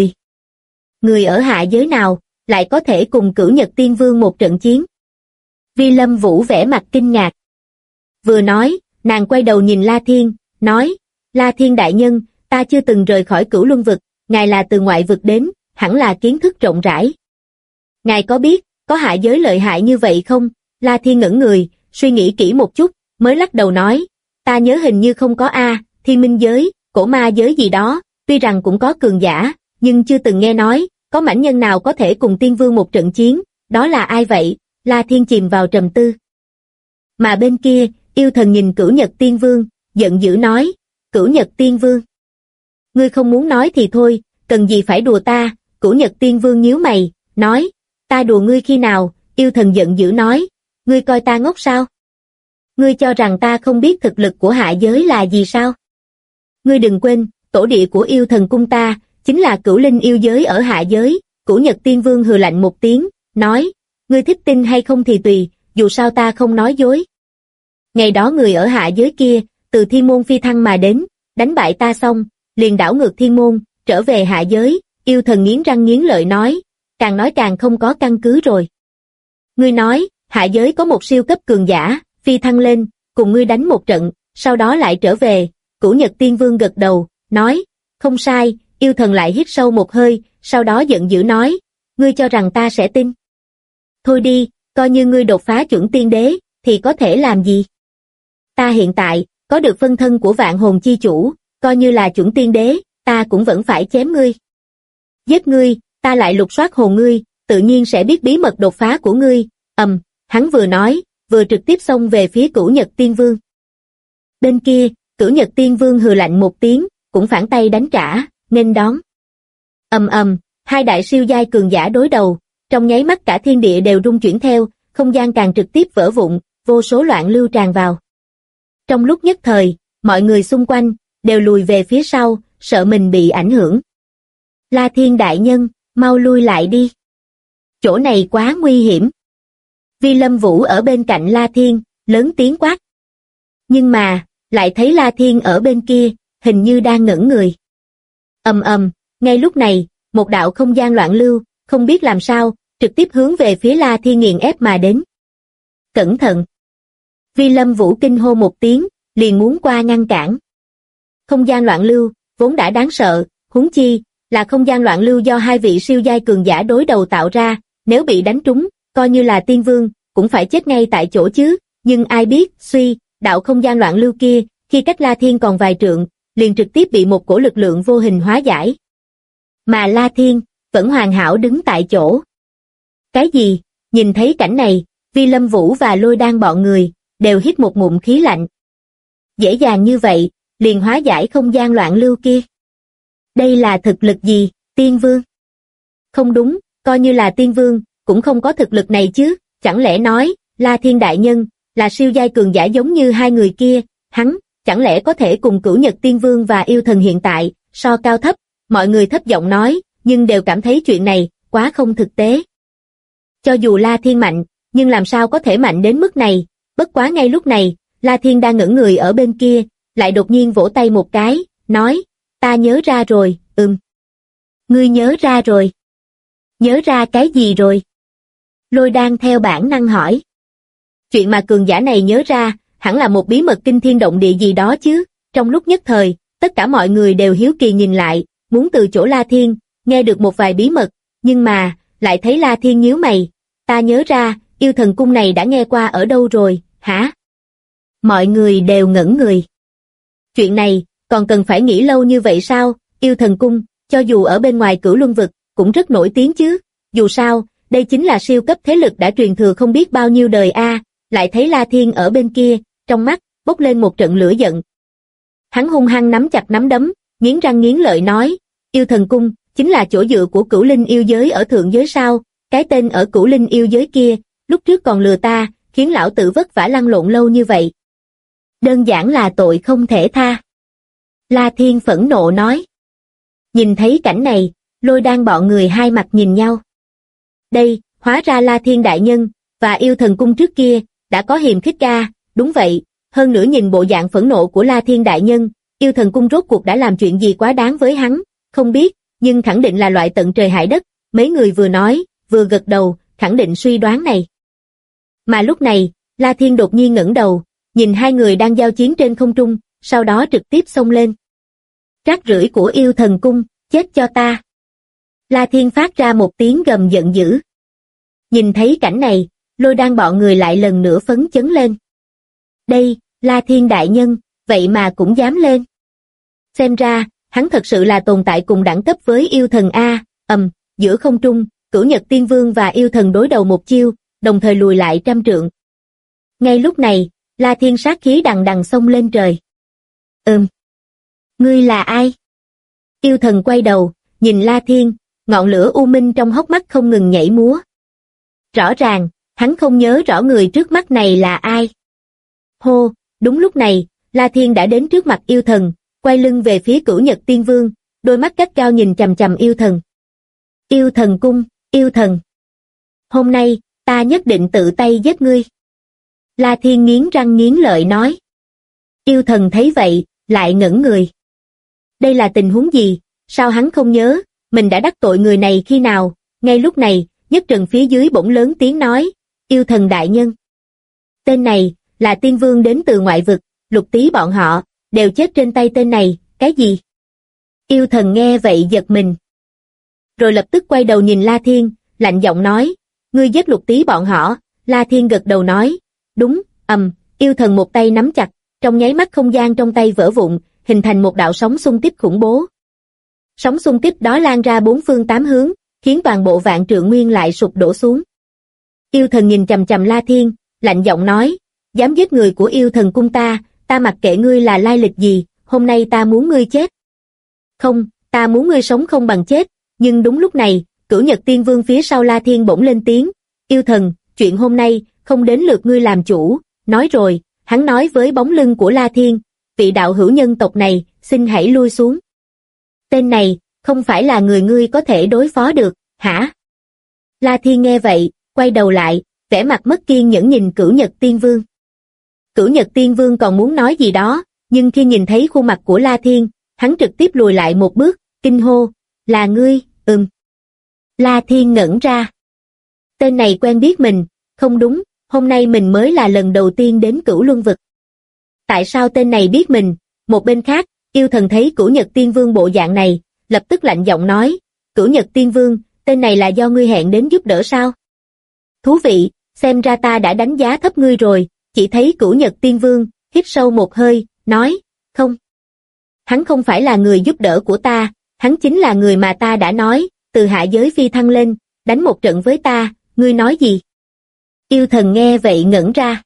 người ở hạ giới nào, lại có thể cùng Cửu Nhật Tiên Vương một trận chiến? Vi Lâm Vũ vẻ mặt kinh ngạc. Vừa nói, nàng quay đầu nhìn La Thiên, nói, La Thiên đại nhân, ta chưa từng rời khỏi Cửu Luân vực, ngài là từ ngoại vực đến, hẳn là kiến thức rộng rãi. Ngài có biết, có hạ giới lợi hại như vậy không? La Thiên ngẩn người, suy nghĩ kỹ một chút, mới lắc đầu nói, ta nhớ hình như không có Thiên Minh giới, cổ ma giới gì đó, tuy rằng cũng có cường giả, nhưng chưa từng nghe nói, có mãnh nhân nào có thể cùng Tiên Vương một trận chiến, đó là ai vậy? La Thiên chìm vào trầm tư. Mà bên kia, yêu thần nhìn Cửu Nhật Tiên Vương, giận dữ nói, Cửu Nhật Tiên Vương. Ngươi không muốn nói thì thôi, cần gì phải đùa ta? Cửu Nhật Tiên Vương nhíu mày, nói, ta đùa ngươi khi nào? Yêu thần giận dữ nói, ngươi coi ta ngốc sao? Ngươi cho rằng ta không biết thực lực của hạ giới là gì sao? Ngươi đừng quên, tổ địa của yêu thần cung ta, chính là Cửu Linh yêu giới ở hạ giới. Cửu Nhật Tiên Vương hừ lạnh một tiếng, nói, ngươi thích tin hay không thì tùy, dù sao ta không nói dối. Ngày đó người ở hạ giới kia, từ thiên môn phi thăng mà đến, đánh bại ta xong, liền đảo ngược thiên môn, trở về hạ giới. Yêu thần nghiến răng nghiến lợi nói càng không có căn cứ rồi. Ngươi nói, hạ giới có một siêu cấp cường giả, phi thăng lên, cùng ngươi đánh một trận, sau đó lại trở về. Cửu Nhật Tiên Vương gật đầu, nói, không sai. Yêu thần lại hít sâu một hơi, sau đó giận dữ nói, ngươi cho rằng ta sẽ tin? Thôi đi, coi như ngươi đột phá chuẩn tiên đế, thì có thể làm gì? Ta hiện tại, có được phân thân của vạn hồn chi chủ, coi như là chuẩn tiên đế, ta cũng vẫn phải chém ngươi. Giết ngươi, ta lại lục soát hồn ngươi, tự nhiên sẽ biết bí mật đột phá của ngươi. Hắn vừa nói, vừa trực tiếp xông về phía Cửu Nhật Tiên Vương. Bên kia, Cửu Nhật Tiên Vương hừ lạnh một tiếng, cũng phản tay đánh trả, nên đón. Hai đại siêu giai cường giả đối đầu, trong nháy mắt cả thiên địa đều rung chuyển theo, không gian càng trực tiếp vỡ vụn, vô số loạn lưu tràn vào. Trong lúc nhất thời, mọi người xung quanh đều lùi về phía sau, sợ mình bị ảnh hưởng. La Thiên đại nhân, mau lui lại đi. Chỗ này quá nguy hiểm. Vi Lâm Vũ ở bên cạnh La Thiên, lớn tiếng quát. Nhưng mà, lại thấy La Thiên ở bên kia, hình như đang ngẩn người. Ngay lúc này, một đạo không gian loạn lưu, không biết làm sao, trực tiếp hướng về phía La Thiên nghiền ép mà đến. Cẩn thận! Vi Lâm Vũ kinh hô một tiếng, liền muốn qua ngăn cản. Không gian loạn lưu, vốn đã đáng sợ, huống chi, là không gian loạn lưu do hai vị siêu giai cường giả đối đầu tạo ra, nếu bị đánh trúng, coi như là tiên vương, cũng phải chết ngay tại chỗ chứ, nhưng ai biết, đạo không gian loạn lưu kia, khi cách La Thiên còn vài trượng, liền trực tiếp bị một cổ lực lượng vô hình hóa giải. Mà La Thiên, vẫn hoàn hảo đứng tại chỗ. Cái gì? Nhìn thấy cảnh này, Vi Lâm Vũ và Lôi Đan bọn người, đều hít một ngụm khí lạnh. Dễ dàng như vậy, liền hóa giải không gian loạn lưu kia. Đây là thực lực gì, tiên vương? Không đúng, coi như là tiên vương, cũng không có thực lực này chứ, chẳng lẽ nói, La Thiên đại nhân, là siêu giai cường giả giống như hai người kia, hắn, chẳng lẽ có thể cùng Cửu Nhật Tiên Vương và yêu thần hiện tại, so cao thấp, mọi người thấp giọng nói, nhưng đều cảm thấy chuyện này, quá không thực tế. Cho dù La Thiên mạnh, nhưng làm sao có thể mạnh đến mức này, bất quá ngay lúc này, La Thiên đang ngẩn người ở bên kia, lại đột nhiên vỗ tay một cái, nói, ta nhớ ra rồi, Ngươi nhớ ra rồi. Nhớ ra cái gì rồi? Lôi Đan theo bản năng hỏi. Chuyện mà cường giả này nhớ ra, hẳn là một bí mật kinh thiên động địa gì đó chứ. Trong lúc nhất thời, tất cả mọi người đều hiếu kỳ nhìn lại, muốn từ chỗ La Thiên, nghe được một vài bí mật, nhưng mà, lại thấy La Thiên nhíu mày. Ta nhớ ra, yêu thần cung này đã nghe qua ở đâu rồi, hả? Mọi người đều ngẩn người. Chuyện này, còn cần phải nghĩ lâu như vậy sao? Yêu thần cung, cho dù ở bên ngoài Cửu Luân vực, cũng rất nổi tiếng chứ. Dù sao, đây chính là siêu cấp thế lực đã truyền thừa không biết bao nhiêu đời a. Lại thấy La Thiên ở bên kia, trong mắt, bốc lên một trận lửa giận. Hắn hung hăng nắm chặt nắm đấm, nghiến răng nghiến lợi nói, yêu thần cung, chính là chỗ dựa của Cửu Linh yêu giới ở thượng giới sao, cái tên ở Cửu Linh yêu giới kia, lúc trước còn lừa ta, khiến lão tử vất vả lăn lộn lâu như vậy. Đơn giản là tội không thể tha. La Thiên phẫn nộ nói. Nhìn thấy cảnh này, Lôi Đan bọn người hai mặt nhìn nhau. Đây, hóa ra La Thiên đại nhân, và yêu thần cung trước kia, đã có hiềm khích ga, đúng vậy, hơn nữa nhìn bộ dạng phẫn nộ của La Thiên đại nhân, yêu thần cung rốt cuộc đã làm chuyện gì quá đáng với hắn, không biết, nhưng khẳng định là loại tận trời hại đất, mấy người vừa nói, vừa gật đầu, khẳng định suy đoán này. Mà lúc này, La Thiên đột nhiên ngẩng đầu, nhìn hai người đang giao chiến trên không trung, sau đó trực tiếp xông lên. Rác rưởi của yêu thần cung, chết cho ta. La Thiên phát ra một tiếng gầm giận dữ. Nhìn thấy cảnh này, Lôi Đan bọn người lại lần nữa phấn chấn lên. Đây, La Thiên đại nhân, vậy mà cũng dám lên. Xem ra, hắn thật sự là tồn tại cùng đẳng cấp với yêu thần A, giữa không trung, Cửu Nhật Tiên Vương và yêu thần đối đầu một chiêu, đồng thời lùi lại 100 trượng. Ngay lúc này, La Thiên sát khí đằng đằng xông lên trời. Ngươi là ai? Yêu thần quay đầu, nhìn La Thiên, ngọn lửa u minh trong hốc mắt không ngừng nhảy múa. Rõ ràng, hắn không nhớ rõ người trước mắt này là ai. Hô, đúng lúc này, La Thiên đã đến trước mặt yêu thần, quay lưng về phía Cửu Nhật Tiên Vương, đôi mắt gắt gao nhìn chằm chằm yêu thần. Yêu thần cung, yêu thần. Hôm nay, ta nhất định tự tay giết ngươi. La Thiên nghiến răng nghiến lợi nói. Yêu thần thấy vậy, lại ngẩn người. Đây là tình huống gì, sao hắn không nhớ, mình đã đắc tội người này khi nào? Ngay lúc này, Nhất Trần phía dưới bỗng lớn tiếng nói, yêu thần đại nhân. Tên này, là tiên vương đến từ ngoại vực, Lục Tý bọn họ, đều chết trên tay tên này, cái gì? Yêu thần nghe vậy giật mình. Rồi lập tức quay đầu nhìn La Thiên, lạnh giọng nói, ngươi giết Lục Tý bọn họ. La Thiên gật đầu nói, đúng, yêu thần một tay nắm chặt, trong nháy mắt không gian trong tay vỡ vụn, hình thành một đạo sóng xung kích khủng bố. Sóng xung kích đó lan ra bốn phương tám hướng, khiến toàn bộ Vạn Trượng Nguyên lại sụp đổ xuống. Yêu thần nhìn chằm chằm La Thiên, lạnh giọng nói, dám giết người của yêu thần cung ta mặc kệ ngươi là lai lịch gì, hôm nay ta muốn ngươi chết. Không, ta muốn ngươi sống không bằng chết. Nhưng đúng lúc này, Cửu Nhật Tiên Vương phía sau La Thiên bỗng lên tiếng, yêu thần, chuyện hôm nay, không đến lượt ngươi làm chủ. Nói rồi, hắn nói với bóng lưng của La Thiên, vị đạo hữu nhân tộc này, xin hãy lui xuống. Tên này, không phải là người ngươi có thể đối phó được, hả? La Thiên nghe vậy, quay đầu lại, vẻ mặt mất kiên nhẫn nhìn Cửu Nhật Tiên Vương. Cửu Nhật Tiên Vương còn muốn nói gì đó, nhưng khi nhìn thấy khuôn mặt của La Thiên, hắn trực tiếp lùi lại một bước, kinh hô, là ngươi, La Thiên ngẩn ra. Tên này quen biết mình, không đúng, hôm nay mình mới là lần đầu tiên đến Cửu Luân Vực. Tại sao tên này biết mình? Một bên khác, yêu thần thấy Cửu Nhật Tiên Vương bộ dạng này, lập tức lạnh giọng nói, Cửu Nhật Tiên Vương, tên này là do ngươi hẹn đến giúp đỡ sao? Thú vị, xem ra ta đã đánh giá thấp ngươi rồi. Chỉ thấy Cửu Nhật Tiên Vương, hít sâu một hơi, nói, không. Hắn không phải là người giúp đỡ của ta, hắn chính là người mà ta đã nói, từ hạ giới phi thăng lên, đánh một trận với ta, ngươi nói gì? Yêu thần nghe vậy ngẩn ra.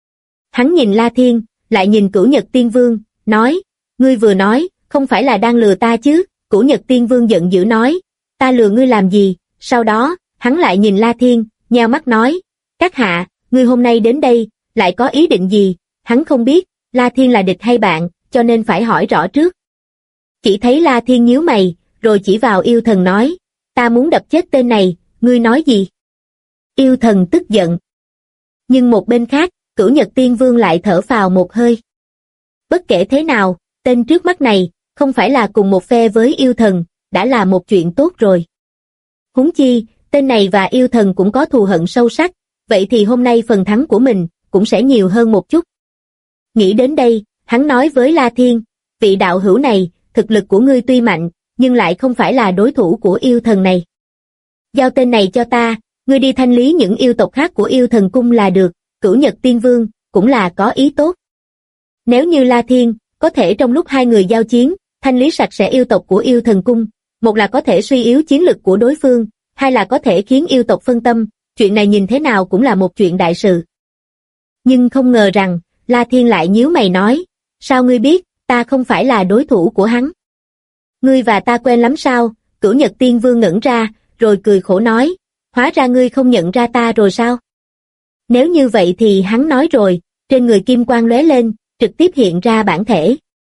Hắn nhìn La Thiên, lại nhìn Cửu Nhật Tiên Vương, nói, ngươi vừa nói, không phải là đang lừa ta chứ? Cửu Nhật Tiên Vương giận dữ nói, ta lừa ngươi làm gì? Sau đó, hắn lại nhìn La Thiên, nheo mắt nói, các hạ, ngươi hôm nay đến đây, lại có ý định gì? Hắn không biết, La Thiên là địch hay bạn, cho nên phải hỏi rõ trước. Chỉ thấy La Thiên nhíu mày, rồi chỉ vào yêu thần nói, ta muốn đập chết tên này, ngươi nói gì? Yêu thần tức giận. Nhưng một bên khác, Cửu Nhật Tiên Vương lại thở phào một hơi. Bất kể thế nào, tên trước mắt này, không phải là cùng một phe với yêu thần, đã là một chuyện tốt rồi. Huống chi, tên này và yêu thần cũng có thù hận sâu sắc, vậy thì hôm nay phần thắng của mình cũng sẽ nhiều hơn một chút. Nghĩ đến đây, hắn nói với La Thiên, vị đạo hữu này, thực lực của ngươi tuy mạnh, nhưng lại không phải là đối thủ của yêu thần này. Giao tên này cho ta, ngươi đi thanh lý những yêu tộc khác của yêu thần cung là được. Cửu Nhật Tiên Vương cũng là có ý tốt. Nếu như La Thiên có thể trong lúc hai người giao chiến, thanh lý sạch sẽ yêu tộc của yêu thần cung, một là có thể suy yếu chiến lực của đối phương, hai là có thể khiến yêu tộc phân tâm, chuyện này nhìn thế nào cũng là một chuyện đại sự. Nhưng không ngờ rằng, La Thiên lại nhíu mày nói, sao ngươi biết, ta không phải là đối thủ của hắn? Ngươi và ta quen lắm sao? Cửu Nhật Tiên Vương ngẩn ra, rồi cười khổ nói, hóa ra ngươi không nhận ra ta rồi sao? Nếu như vậy thì hắn nói rồi, trên người kim quang lóe lên, trực tiếp hiện ra bản thể.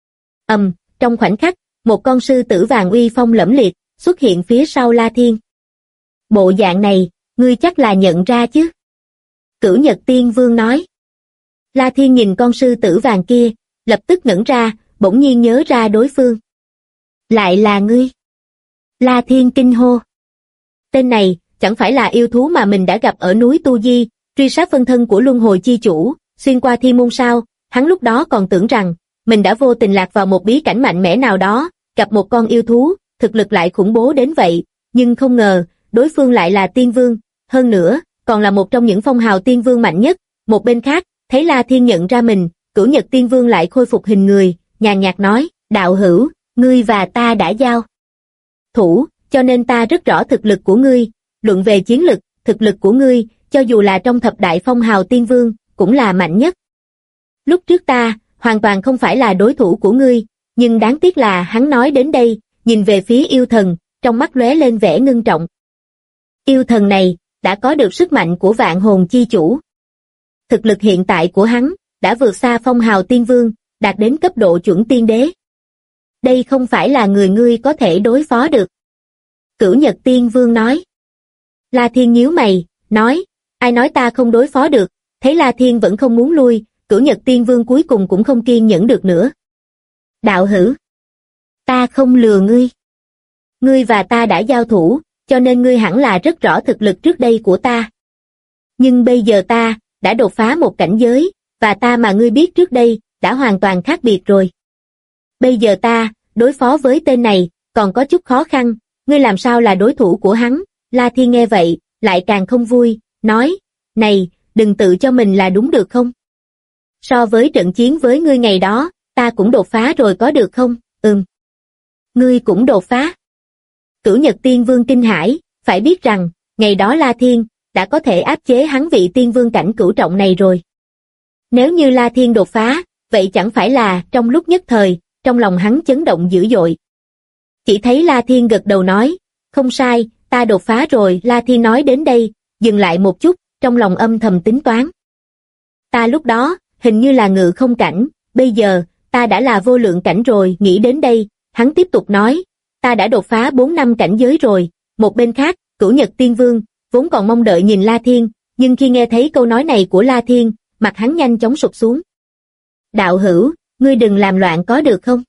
Trong khoảnh khắc, một con sư tử vàng uy phong lẫm liệt, xuất hiện phía sau La Thiên. Bộ dạng này, ngươi chắc là nhận ra chứ? Cửu Nhật Tiên Vương nói. La Thiên nhìn con sư tử vàng kia, lập tức ngẩn ra, bỗng nhiên nhớ ra đối phương. Lại là ngươi. La Thiên kinh hô. Tên này, chẳng phải là yêu thú mà mình đã gặp ở núi Tu Di, truy sát phân thân của luân hồi chi chủ, xuyên qua thiên môn sao? Hắn lúc đó còn tưởng rằng, mình đã vô tình lạc vào một bí cảnh mạnh mẽ nào đó, gặp một con yêu thú, thực lực lại khủng bố đến vậy, nhưng không ngờ, đối phương lại là tiên vương, hơn nữa, còn là một trong những phong hào tiên vương mạnh nhất. Một bên khác, thấy La Thiên nhận ra mình, Cửu Nhật Tiên Vương lại khôi phục hình người, nhàn nhạt nói, đạo hữu, ngươi và ta đã giao thủ, cho nên ta rất rõ thực lực của ngươi. Luận về chiến lực, thực lực của ngươi, cho dù là trong thập đại phong hào tiên vương, cũng là mạnh nhất. Lúc trước ta, hoàn toàn không phải là đối thủ của ngươi, nhưng đáng tiếc là hắn nói đến đây, nhìn về phía yêu thần, trong mắt lóe lên vẻ ngưng trọng. Yêu thần này, đã có được sức mạnh của vạn hồn chi chủ. Thực lực hiện tại của hắn, đã vượt xa phong hào tiên vương, đạt đến cấp độ chuẩn tiên đế. Đây không phải là người ngươi có thể đối phó được. Cửu Nhật Tiên Vương nói. La Thiên nhíu mày, nói, ai nói ta không đối phó được, thấy La Thiên vẫn không muốn lui, Cửu Nhật Tiên Vương cuối cùng cũng không kiên nhẫn được nữa. Đạo hữu, ta không lừa ngươi. Ngươi và ta đã giao thủ, cho nên ngươi hẳn là rất rõ thực lực trước đây của ta. Nhưng bây giờ ta đã đột phá một cảnh giới, và ta mà ngươi biết trước đây đã hoàn toàn khác biệt rồi. Bây giờ ta đối phó với tên này còn có chút khó khăn, ngươi làm sao là đối thủ của hắn? La Thiên nghe vậy, lại càng không vui, nói, này, đừng tự cho mình là đúng được không? So với trận chiến với ngươi ngày đó, ta cũng đột phá rồi có được không? Ngươi cũng đột phá. Cửu Nhật Tiên Vương kinh hãi, phải biết rằng, ngày đó La Thiên đã có thể áp chế hắn vị tiên vương cảnh cửu trọng này rồi. Nếu như La Thiên đột phá, vậy chẳng phải là trong lúc nhất thời, trong lòng hắn chấn động dữ dội. Chỉ thấy La Thiên gật đầu nói, không sai, ta đột phá rồi. La Thiên nói đến đây, dừng lại một chút, trong lòng âm thầm tính toán. Ta lúc đó, hình như là ngự không cảnh, bây giờ, ta đã là vô lượng cảnh rồi. Nghĩ đến đây, hắn tiếp tục nói, ta đã đột phá 4 năm cảnh giới rồi. Một bên khác, Cửu Nhật Tiên Vương vốn còn mong đợi nhìn La Thiên, nhưng khi nghe thấy câu nói này của La Thiên, mặt hắn nhanh chóng sụp xuống. Đạo hữu, ngươi đừng làm loạn có được không?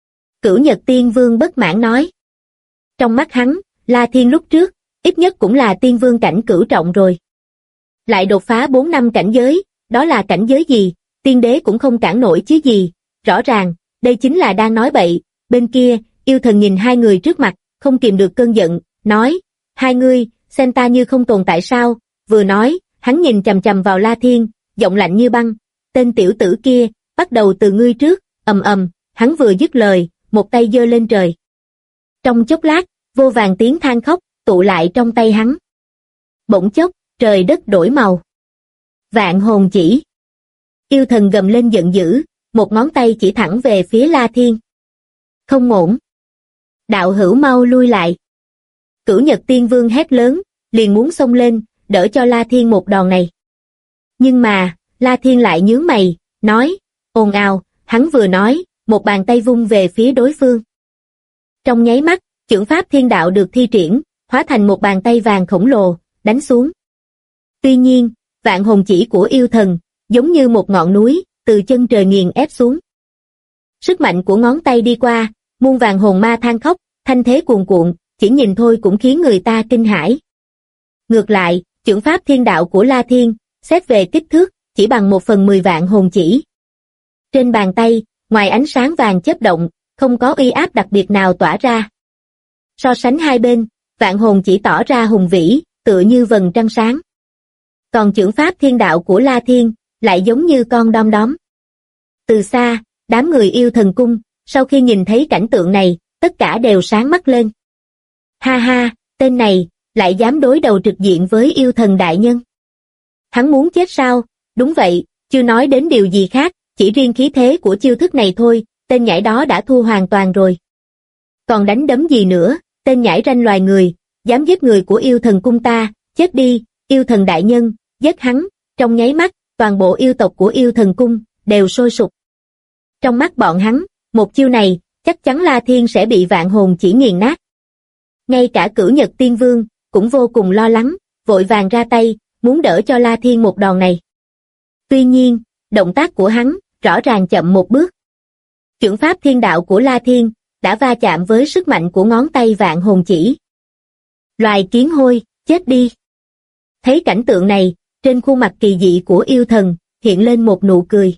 Cửu Nhật Tiên Vương bất mãn nói. Trong mắt hắn, La Thiên lúc trước, ít nhất cũng là tiên vương cảnh cửu trọng rồi. Lại đột phá 4 năm cảnh giới, đó là cảnh giới gì, tiên đế cũng không cản nổi chứ gì, rõ ràng, đây chính là đang nói bậy. Bên kia, yêu thần nhìn hai người trước mặt, không kìm được cơn giận, nói, hai ngươi, xem ta như không tồn tại sao? Vừa nói, hắn nhìn chằm chằm vào La Thiên, giọng lạnh như băng, tên tiểu tử kia, bắt đầu từ ngươi trước. Hắn vừa dứt lời, một tay giơ lên trời. Trong chốc lát, vô vàn tiếng than khóc tụ lại trong tay hắn. Bỗng chốc, trời đất đổi màu. Vạn hồn chỉ. Yêu thần gầm lên giận dữ, một ngón tay chỉ thẳng về phía La Thiên. Không ổn. Đạo hữu mau lui lại. Cửu Nhật Tiên Vương hét lớn, liền muốn xông lên, đỡ cho La Thiên một đòn này. Nhưng mà, La Thiên lại nhướng mày, nói, ồn ào, hắn vừa nói, một bàn tay vung về phía đối phương. Trong nháy mắt, chưởng pháp thiên đạo được thi triển, hóa thành một bàn tay vàng khổng lồ, đánh xuống. Tuy nhiên, vạn hồn chỉ của yêu thần, giống như một ngọn núi, từ chân trời nghiền ép xuống. Sức mạnh của ngón tay đi qua, muôn vàng hồn ma than khóc, thanh thế cuồn cuộn, chỉ nhìn thôi cũng khiến người ta kinh hãi. Ngược lại, chưởng pháp thiên đạo của La Thiên, xét về kích thước, chỉ bằng 1/10 vạn hồn chỉ. Trên bàn tay, ngoài ánh sáng vàng chớp động, không có uy áp đặc biệt nào tỏa ra. So sánh hai bên, vạn hồn chỉ tỏ ra hùng vĩ, tựa như vầng trăng sáng. Còn chưởng pháp thiên đạo của La Thiên, lại giống như con đom đóm. Từ xa, đám người yêu thần cung, sau khi nhìn thấy cảnh tượng này, tất cả đều sáng mắt lên. Ha ha, tên này, lại dám đối đầu trực diện với yêu thần đại nhân. Hắn muốn chết sao? Đúng vậy, chưa nói đến điều gì khác, chỉ riêng khí thế của chiêu thức này thôi, tên nhãi đó đã thua hoàn toàn rồi. Còn đánh đấm gì nữa, tên nhãi ranh loài người, dám giết người của yêu thần cung ta, chết đi, yêu thần đại nhân, giết hắn. Trong nháy mắt, toàn bộ yêu tộc của yêu thần cung, đều sôi sục. Trong mắt bọn hắn, một chiêu này, chắc chắn La Thiên sẽ bị vạn hồn chỉ nghiền nát. Ngay cả Cửu Nhật Tiên Vương, cũng vô cùng lo lắng, vội vàng ra tay, muốn đỡ cho La Thiên một đòn này. Tuy nhiên, động tác của hắn, rõ ràng chậm một bước. Chưởng pháp thiên đạo của La Thiên, đã va chạm với sức mạnh của ngón tay vạn hồn chỉ. Loài kiến hôi, chết đi. Thấy cảnh tượng này, trên khuôn mặt kỳ dị của yêu thần, hiện lên một nụ cười.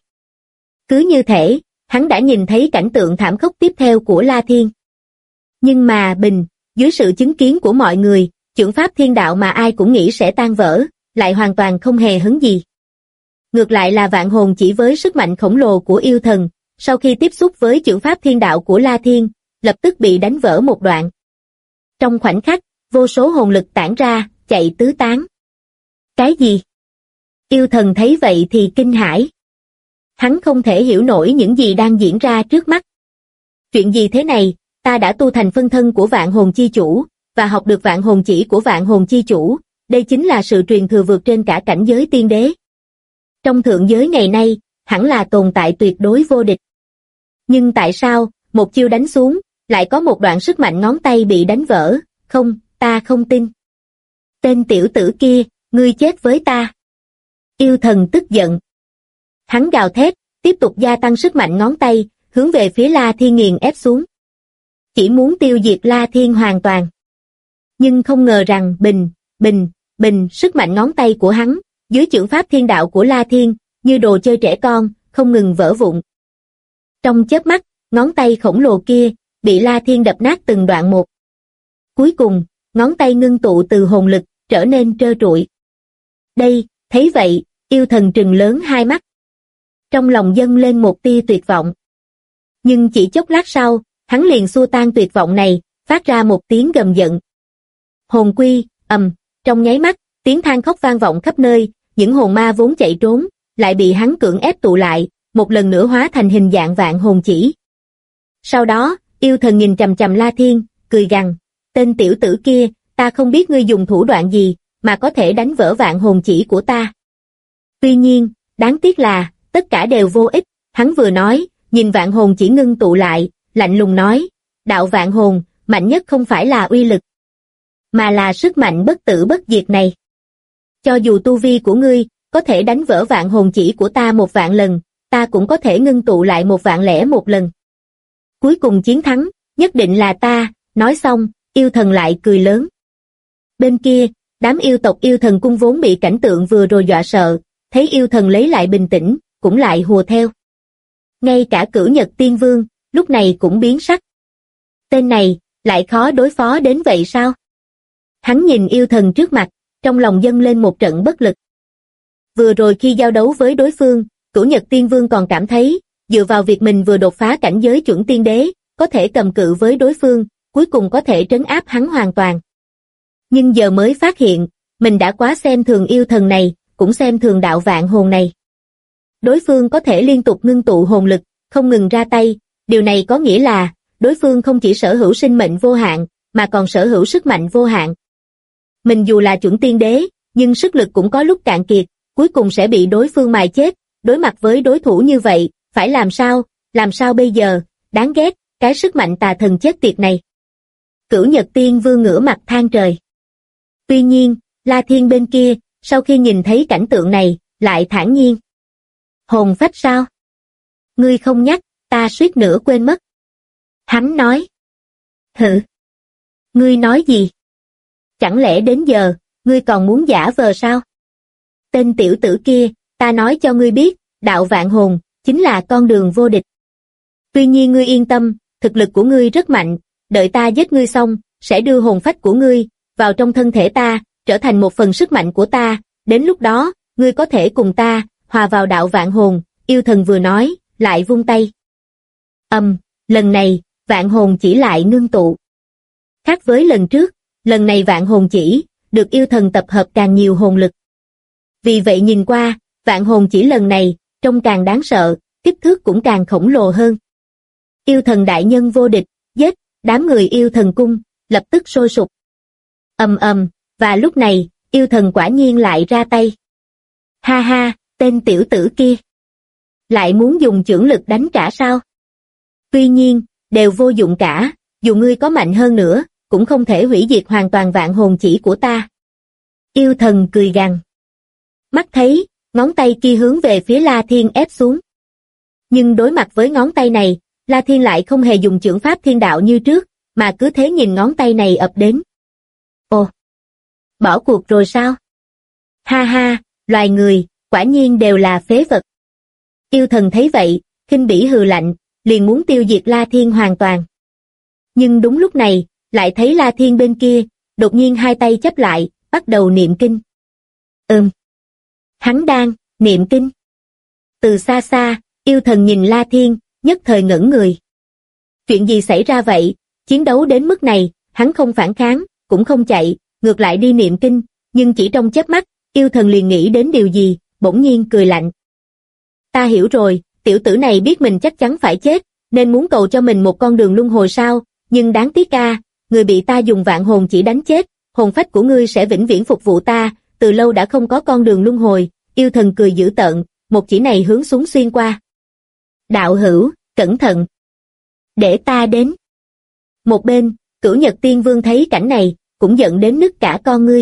Cứ như thể, hắn đã nhìn thấy cảnh tượng thảm khốc tiếp theo của La Thiên. Nhưng mà dưới sự chứng kiến của mọi người, chưởng pháp thiên đạo mà ai cũng nghĩ sẽ tan vỡ, lại hoàn toàn không hề hấn gì. Ngược lại là vạn hồn chỉ với sức mạnh khổng lồ của yêu thần, sau khi tiếp xúc với chưởng pháp thiên đạo của La Thiên, lập tức bị đánh vỡ một đoạn. Trong khoảnh khắc, vô số hồn lực tản ra, chạy tứ tán. Cái gì? Yêu thần thấy vậy thì kinh hãi. Hắn không thể hiểu nổi những gì đang diễn ra trước mắt. Chuyện gì thế này, ta đã tu thành phân thân của vạn hồn chi chủ, và học được vạn hồn chỉ của vạn hồn chi chủ, đây chính là sự truyền thừa vượt trên cả cảnh giới tiên đế. Trong thượng giới ngày nay, hẳn là tồn tại tuyệt đối vô địch. Nhưng tại sao, một chiêu đánh xuống, lại có một đoạn sức mạnh ngón tay bị đánh vỡ, không, ta không tin. Tên tiểu tử kia, ngươi chết với ta. Yêu thần tức giận. Hắn gào thét, tiếp tục gia tăng sức mạnh ngón tay, hướng về phía La Thiên nghiền ép xuống. Chỉ muốn tiêu diệt La Thiên hoàn toàn. Nhưng không ngờ rằng bình, sức mạnh ngón tay của hắn, dưới chưởng pháp thiên đạo của La Thiên, như đồ chơi trẻ con, không ngừng vỡ vụn. Trong chớp mắt, ngón tay khổng lồ kia, bị La Thiên đập nát từng đoạn một. Cuối cùng, ngón tay ngưng tụ từ hồn lực, trở nên trơ trụi. Đây, thấy vậy, yêu thần trừng lớn hai mắt. Trong lòng dâng lên một tia tuyệt vọng. Nhưng chỉ chốc lát sau, hắn liền xua tan tuyệt vọng này, phát ra một tiếng gầm giận. Hồn quy, trong nháy mắt, tiếng than khóc vang vọng khắp nơi, những hồn ma vốn chạy trốn, lại bị hắn cưỡng ép tụ lại, một lần nữa hóa thành hình dạng vạn hồn chỉ. Sau đó, yêu thần nhìn chằm chằm La Thiên, cười gằn, tên tiểu tử kia, ta không biết ngươi dùng thủ đoạn gì, mà có thể đánh vỡ vạn hồn chỉ của ta. Tuy nhiên, đáng tiếc là, tất cả đều vô ích, hắn vừa nói, nhìn vạn hồn chỉ ngưng tụ lại, lạnh lùng nói, đạo vạn hồn, mạnh nhất không phải là uy lực, mà là sức mạnh bất tử bất diệt này. Cho dù tu vi của ngươi, có thể đánh vỡ vạn hồn chỉ của ta 1.000 lần, ta cũng có thể ngưng tụ lại 1.001 lần. Cuối cùng chiến thắng, nhất định là ta, nói xong, yêu thần lại cười lớn. Bên kia, đám yêu tộc yêu thần cung vốn bị cảnh tượng vừa rồi dọa sợ, thấy yêu thần lấy lại bình tĩnh, cũng lại hùa theo. Ngay cả Cửu Nhật Tiên Vương, lúc này cũng biến sắc. Tên này, lại khó đối phó đến vậy sao? Hắn nhìn yêu thần trước mặt, trong lòng dâng lên một trận bất lực. Vừa rồi khi giao đấu với đối phương, Cửu Nhật Tiên Vương còn cảm thấy, dựa vào việc mình vừa đột phá cảnh giới chuẩn tiên đế, có thể cầm cự với đối phương, cuối cùng có thể trấn áp hắn hoàn toàn. Nhưng giờ mới phát hiện, mình đã quá xem thường yêu thần này, cũng xem thường đạo vạn hồn này. Đối phương có thể liên tục ngưng tụ hồn lực, không ngừng ra tay, điều này có nghĩa là, đối phương không chỉ sở hữu sinh mệnh vô hạn, mà còn sở hữu sức mạnh vô hạn. Mình dù là chuẩn tiên đế, nhưng sức lực cũng có lúc cạn kiệt, cuối cùng sẽ bị đối phương mài chết, đối mặt với đối thủ như vậy, phải làm sao bây giờ, đáng ghét, cái sức mạnh tà thần chết tiệt này. Cửu Nhật Tiên Vương ngửa mặt than trời. Tuy nhiên, La Thiên bên kia, sau khi nhìn thấy cảnh tượng này, lại thản nhiên. Hồn phách sao? Ngươi không nhắc, ta suýt nữa quên mất. Hắn nói. Hử? Ngươi nói gì? Chẳng lẽ đến giờ, ngươi còn muốn giả vờ sao? Tên tiểu tử kia, ta nói cho ngươi biết, đạo vạn hồn, chính là con đường vô địch. Tuy nhiên ngươi yên tâm, thực lực của ngươi rất mạnh, đợi ta giết ngươi xong, sẽ đưa hồn phách của ngươi, vào trong thân thể ta, trở thành một phần sức mạnh của ta, đến lúc đó, ngươi có thể cùng ta, hòa vào đạo vạn hồn, yêu thần vừa nói, lại vung tay. Lần này, vạn hồn chỉ lại ngưng tụ. Khác với lần trước, lần này vạn hồn chỉ, được yêu thần tập hợp càng nhiều hồn lực. Vì vậy nhìn qua, vạn hồn chỉ lần này, trông càng đáng sợ, kích thước cũng càng khổng lồ hơn. Yêu thần đại nhân vô địch, giết, đám người yêu thần cung, lập tức sôi sục. Và lúc này, yêu thần quả nhiên lại ra tay. Ha ha, tên tiểu tử kia. Lại muốn dùng chưởng lực đánh trả sao? Tuy nhiên, đều vô dụng cả, dù ngươi có mạnh hơn nữa, cũng không thể hủy diệt hoàn toàn vạn hồn chỉ của ta. Yêu thần cười gằn. Mắt thấy, ngón tay kia hướng về phía La Thiên ép xuống. Nhưng đối mặt với ngón tay này, La Thiên lại không hề dùng chưởng pháp thiên đạo như trước, mà cứ thế nhìn ngón tay này ập đến. Ồ! Bỏ cuộc rồi sao? Ha ha, loài người, quả nhiên đều là phế vật. Yêu thần thấy vậy, khinh bỉ hừ lạnh, liền muốn tiêu diệt La Thiên hoàn toàn. Nhưng đúng lúc này, lại thấy La Thiên bên kia, đột nhiên hai tay chắp lại, bắt đầu niệm kinh. Hắn đang niệm kinh. Từ xa xa, yêu thần nhìn La Thiên, nhất thời ngẩn người. Chuyện gì xảy ra vậy? Chiến đấu đến mức này, hắn không phản kháng, cũng không chạy, ngược lại đi niệm kinh, nhưng chỉ trong chớp mắt, yêu thần liền nghĩ đến điều gì, bỗng nhiên cười lạnh. Ta hiểu rồi, tiểu tử này biết mình chắc chắn phải chết, nên muốn cầu cho mình một con đường luân hồi sao, nhưng đáng tiếc a, người bị ta dùng vạn hồn chỉ đánh chết, hồn phách của ngươi sẽ vĩnh viễn phục vụ ta, từ lâu đã không có con đường luân hồi. Yêu thần cười dữ tợn, một chỉ này hướng xuống xuyên qua. Đạo hữu, cẩn thận. Để ta đến. Một bên, Cửu Nhật Tiên Vương thấy cảnh này, cũng giận đến nứt cả con ngươi.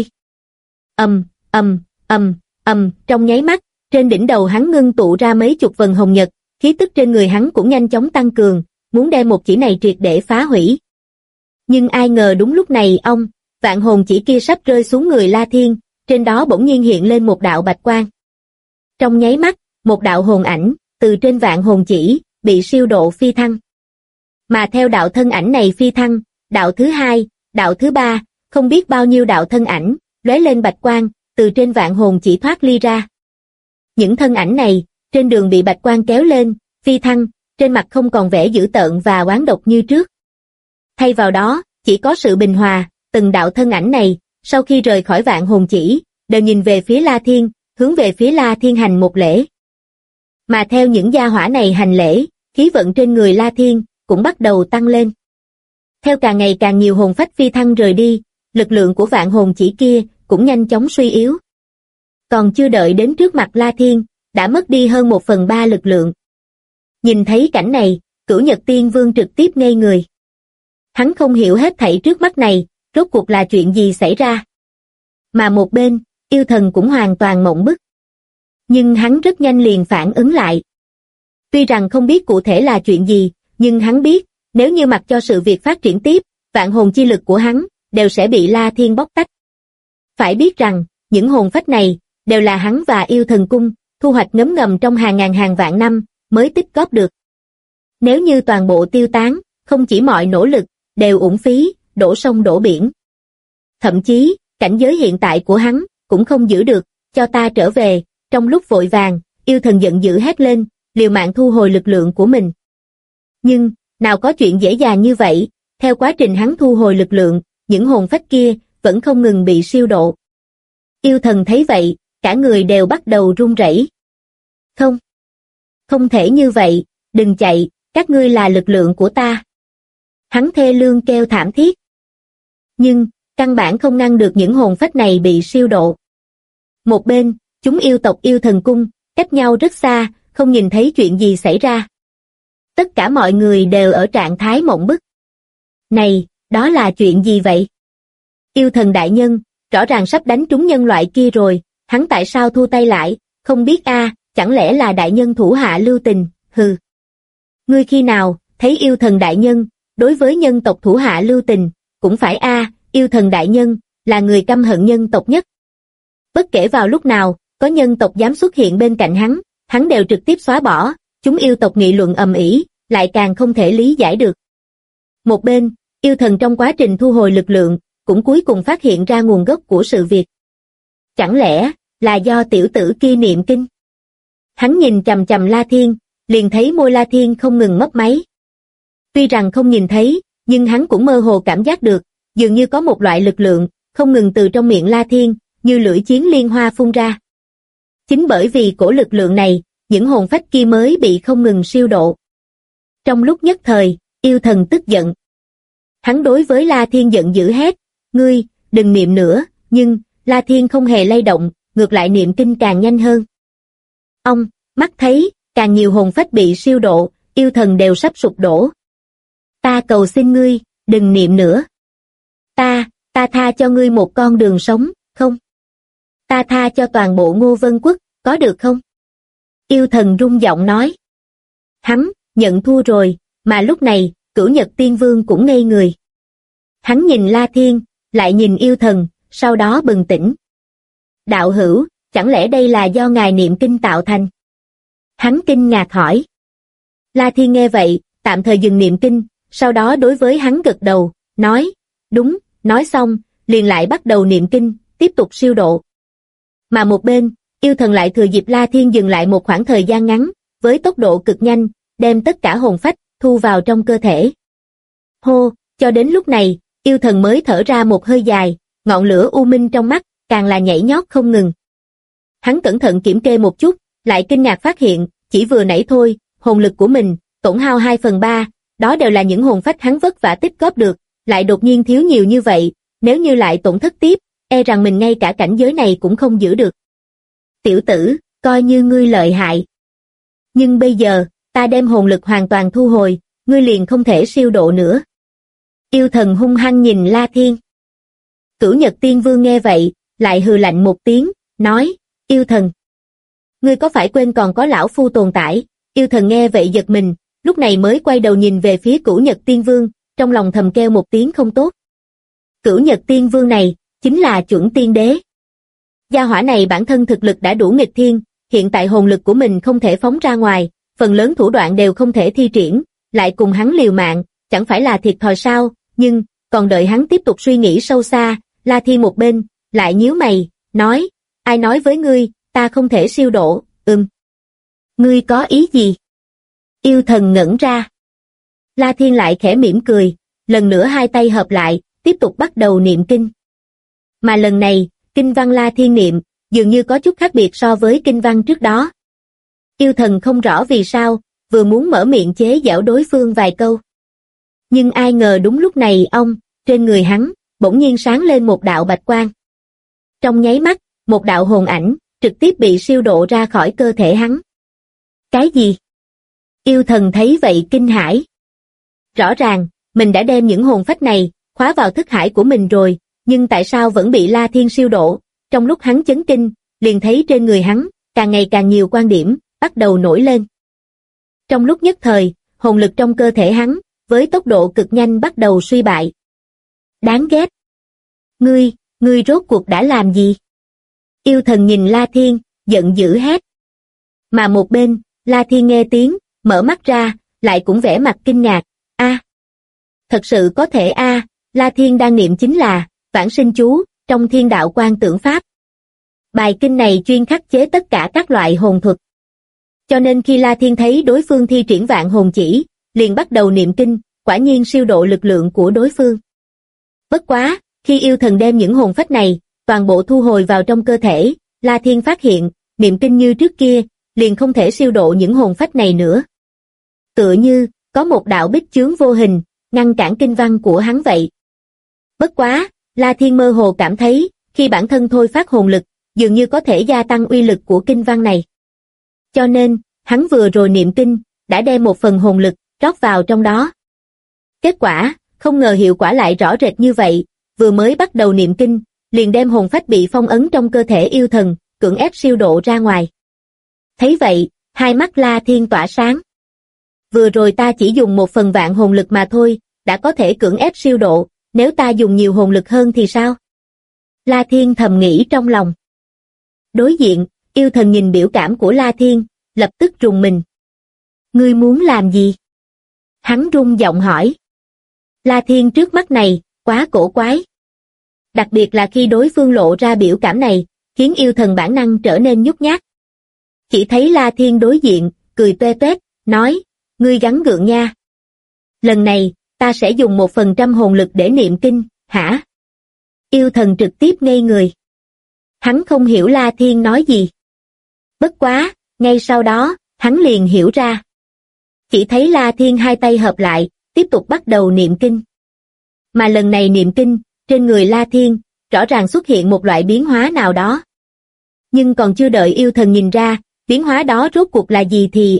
Trong nháy mắt, trên đỉnh đầu hắn ngưng tụ ra mấy chục vầng hồng nhật, khí tức trên người hắn cũng nhanh chóng tăng cường, muốn đem một chỉ này triệt để phá hủy. Nhưng ai ngờ đúng lúc này vạn hồn chỉ kia sắp rơi xuống người La Thiên, trên đó bỗng nhiên hiện lên một đạo bạch quang. Trong nháy mắt, một đạo hồn ảnh, từ trên vạn hồn chỉ, bị siêu độ phi thăng. Mà theo đạo thân ảnh này phi thăng, đạo thứ hai, đạo thứ ba, không biết bao nhiêu đạo thân ảnh, lóe lên bạch quang, từ trên vạn hồn chỉ thoát ly ra. Những thân ảnh này, trên đường bị bạch quang kéo lên, phi thăng, trên mặt không còn vẻ dữ tợn và oán độc như trước. Thay vào đó, chỉ có sự bình hòa, từng đạo thân ảnh này, sau khi rời khỏi vạn hồn chỉ, đều nhìn về phía La Thiên, hướng về phía La Thiên hành một lễ. Mà theo những gia hỏa này hành lễ, khí vận trên người La Thiên, cũng bắt đầu tăng lên. Theo càng ngày càng nhiều hồn phách phi thăng rời đi, lực lượng của vạn hồn chỉ kia, cũng nhanh chóng suy yếu. Còn chưa đợi đến trước mặt La Thiên, đã mất đi hơn 1/3 lực lượng. Nhìn thấy cảnh này, Cửu Nhật Tiên Vương trực tiếp ngây người. Hắn không hiểu hết thảy trước mắt này, rốt cuộc là chuyện gì xảy ra. Mà một bên, yêu thần cũng hoàn toàn mộng bức. Nhưng hắn rất nhanh liền phản ứng lại. Tuy rằng không biết cụ thể là chuyện gì, nhưng hắn biết, nếu như mặc cho sự việc phát triển tiếp, vạn hồn chi lực của hắn, đều sẽ bị La Thiên bóc tách. Phải biết rằng, những hồn phách này, đều là hắn và yêu thần cung, thu hoạch ngấm ngầm trong hàng ngàn hàng vạn năm, mới tích góp được. Nếu như toàn bộ tiêu tán, không chỉ mọi nỗ lực, đều uổng phí, đổ sông đổ biển. Thậm chí, cảnh giới hiện tại của hắn, cũng không giữ được, cho ta trở về, trong lúc vội vàng, yêu thần giận dữ hét lên, liều mạng thu hồi lực lượng của mình. Nhưng, nào có chuyện dễ dàng như vậy, theo quá trình hắn thu hồi lực lượng, những hồn phách kia, vẫn không ngừng bị siêu độ. Yêu thần thấy vậy, cả người đều bắt đầu run rẩy. Không thể như vậy, đừng chạy, các ngươi là lực lượng của ta. Hắn thê lương kêu thảm thiết. Nhưng, căn bản không ngăn được những hồn phách này bị siêu độ. Một bên, chúng yêu tộc yêu thần cung, cách nhau rất xa, không nhìn thấy chuyện gì xảy ra. Tất cả mọi người đều ở trạng thái mộng bức. Này, đó là chuyện gì vậy? Yêu thần đại nhân, rõ ràng sắp đánh trúng nhân loại kia rồi, hắn tại sao thu tay lại, không biết chẳng lẽ là đại nhân thủ hạ lưu tình, hừ. Ngươi khi nào, thấy yêu thần đại nhân, đối với nhân tộc thủ hạ lưu tình, cũng phải yêu thần đại nhân, là người căm hận nhân tộc nhất. Bất kể vào lúc nào, có nhân tộc dám xuất hiện bên cạnh hắn đều trực tiếp xóa bỏ, chúng yêu tộc nghị luận ầm ĩ, lại càng không thể lý giải được. Một bên, yêu thần trong quá trình thu hồi lực lượng, cũng cuối cùng phát hiện ra nguồn gốc của sự việc. Chẳng lẽ, là do tiểu tử kia niệm kinh? Hắn nhìn chằm chằm La Thiên, liền thấy môi La Thiên không ngừng mấp máy. Tuy rằng không nhìn thấy, nhưng hắn cũng mơ hồ cảm giác được, dường như có một loại lực lượng, không ngừng từ trong miệng La Thiên, như lưỡi chiến liên hoa phun ra. Chính bởi vì cổ lực lượng này, những hồn phách kia mới bị không ngừng siêu độ. Trong lúc nhất thời, yêu thần tức giận. Hắn đối với La Thiên giận dữ hét, ngươi, đừng niệm nữa, nhưng, La Thiên không hề lay động, ngược lại niệm kinh càng nhanh hơn. Mắt thấy, càng nhiều hồn phách bị siêu độ, yêu thần đều sắp sụp đổ. Ta cầu xin ngươi, đừng niệm nữa. Ta tha cho ngươi một con đường sống, không? Ta tha cho toàn bộ Ngô Vân Quốc, có được không? Yêu thần rung giọng nói. Hắn, nhận thua rồi, mà lúc này, Cửu Nhật Tiên Vương cũng ngây người. Hắn nhìn La Thiên, lại nhìn yêu thần, sau đó bừng tỉnh. Đạo hữu, chẳng lẽ đây là do ngài niệm kinh tạo thành? Hắn kinh ngạc hỏi. La Thiên nghe vậy, tạm thời dừng niệm kinh, sau đó đối với hắn gật đầu, nói, đúng, nói xong, liền lại bắt đầu niệm kinh, tiếp tục siêu độ. Mà một bên, yêu thần lại thừa dịp La Thiên dừng lại một khoảng thời gian ngắn, với tốc độ cực nhanh, đem tất cả hồn phách, thu vào trong cơ thể. Hô, cho đến lúc này, yêu thần mới thở ra một hơi dài, ngọn lửa u minh trong mắt, càng là nhảy nhót không ngừng. Hắn cẩn thận kiểm kê một chút, lại kinh ngạc phát hiện, chỉ vừa nãy thôi, hồn lực của mình, tổn hao 2/3, đó đều là những hồn phách hắn vất vả tích góp được, lại đột nhiên thiếu nhiều như vậy, nếu như lại tổn thất tiếp, e rằng mình ngay cả cảnh giới này cũng không giữ được. Tiểu tử, coi như ngươi lợi hại. Nhưng bây giờ, ta đem hồn lực hoàn toàn thu hồi, ngươi liền không thể siêu độ nữa. Yêu thần hung hăng nhìn La Thiên. Cửu Nhật Tiên Vương nghe vậy, lại hừ lạnh một tiếng, nói, yêu thần. Ngươi có phải quên còn có lão phu tồn tại? Yêu thần nghe vậy giật mình, lúc này mới quay đầu nhìn về phía Cửu Nhật Tiên Vương, trong lòng thầm kêu một tiếng không tốt. Cửu Nhật Tiên Vương này, chính là chuẩn tiên đế. Gia hỏa này bản thân thực lực đã đủ nghịch thiên, hiện tại hồn lực của mình không thể phóng ra ngoài, phần lớn thủ đoạn đều không thể thi triển, lại cùng hắn liều mạng, chẳng phải là thiệt thòi sao, nhưng, còn đợi hắn tiếp tục suy nghĩ sâu xa, La Thiên một bên, lại nhíu mày, nói, ai nói với ngươi, ta không thể siêu độ, Ngươi có ý gì? Yêu thần ngẩn ra. La Thiên lại khẽ mỉm cười, lần nữa hai tay hợp lại, tiếp tục bắt đầu niệm kinh. Mà lần này, kinh văn La Thiên niệm, dường như có chút khác biệt so với kinh văn trước đó. Yêu thần không rõ vì sao, vừa muốn mở miệng chế giễu đối phương vài câu. Nhưng ai ngờ đúng lúc này trên người hắn, bỗng nhiên sáng lên một đạo bạch quang. Trong nháy mắt, một đạo hồn ảnh, trực tiếp bị siêu độ ra khỏi cơ thể hắn. Cái gì? Yêu thần thấy vậy kinh hãi. Rõ ràng, mình đã đem những hồn phách này, khóa vào thức hải của mình rồi, nhưng tại sao vẫn bị La Thiên siêu độ? Trong lúc hắn chấn kinh, liền thấy trên người hắn, càng ngày càng nhiều quan điểm, bắt đầu nổi lên. Trong lúc nhất thời, hồn lực trong cơ thể hắn, với tốc độ cực nhanh bắt đầu suy bại. Đáng ghét! Ngươi rốt cuộc đã làm gì? Yêu thần nhìn La Thiên, giận dữ hét. Mà một bên, La Thiên nghe tiếng, mở mắt ra, lại cũng vẻ mặt kinh ngạc. Thật sự có thể La Thiên đang niệm chính là vãng sinh chú, trong Thiên Đạo Quan Tưởng Pháp. Bài kinh này chuyên khắc chế tất cả các loại hồn thuật. Cho nên khi La Thiên thấy đối phương thi triển vạn hồn chỉ, liền bắt đầu niệm kinh, quả nhiên siêu độ lực lượng của đối phương. Bất quá, khi yêu thần đem những hồn phách này, toàn bộ thu hồi vào trong cơ thể, La Thiên phát hiện, niệm kinh như trước kia, liền không thể siêu độ những hồn phách này nữa. Tựa như, có một đạo bích chướng vô hình, ngăn cản kinh văn của hắn vậy. Bất quá, La Thiên mơ hồ cảm thấy, khi bản thân thôi phát hồn lực, dường như có thể gia tăng uy lực của kinh văn này. Cho nên, hắn vừa rồi niệm kinh, đã đem một phần hồn lực, rót vào trong đó. Kết quả, không ngờ hiệu quả lại rõ rệt như vậy, vừa mới bắt đầu niệm kinh, liền đem hồn phách bị phong ấn trong cơ thể yêu thần, cưỡng ép siêu độ ra ngoài. Thấy vậy, hai mắt La Thiên tỏa sáng. Vừa rồi ta chỉ dùng một phần vạn hồn lực mà thôi, đã có thể cưỡng ép siêu độ, nếu ta dùng nhiều hồn lực hơn thì sao? La Thiên thầm nghĩ trong lòng. Đối diện, yêu thần nhìn biểu cảm của La Thiên, lập tức rùng mình. Ngươi muốn làm gì? Hắn rung giọng hỏi. La Thiên trước mắt này, quá cổ quái. Đặc biệt là khi đối phương lộ ra biểu cảm này, khiến yêu thần bản năng trở nên nhút nhát. Chỉ thấy La Thiên đối diện, cười toe toét, nói, ngươi gắng gượng nha. Lần này, ta sẽ dùng 1% hồn lực để niệm kinh, hả? Yêu thần trực tiếp ngây người. Hắn không hiểu La Thiên nói gì. Bất quá, ngay sau đó, hắn liền hiểu ra. Chỉ thấy La Thiên hai tay hợp lại, tiếp tục bắt đầu niệm kinh. Mà lần này niệm kinh, trên người La Thiên, rõ ràng xuất hiện một loại biến hóa nào đó. Nhưng còn chưa đợi yêu thần nhìn ra, biến hóa đó rốt cuộc là gì thì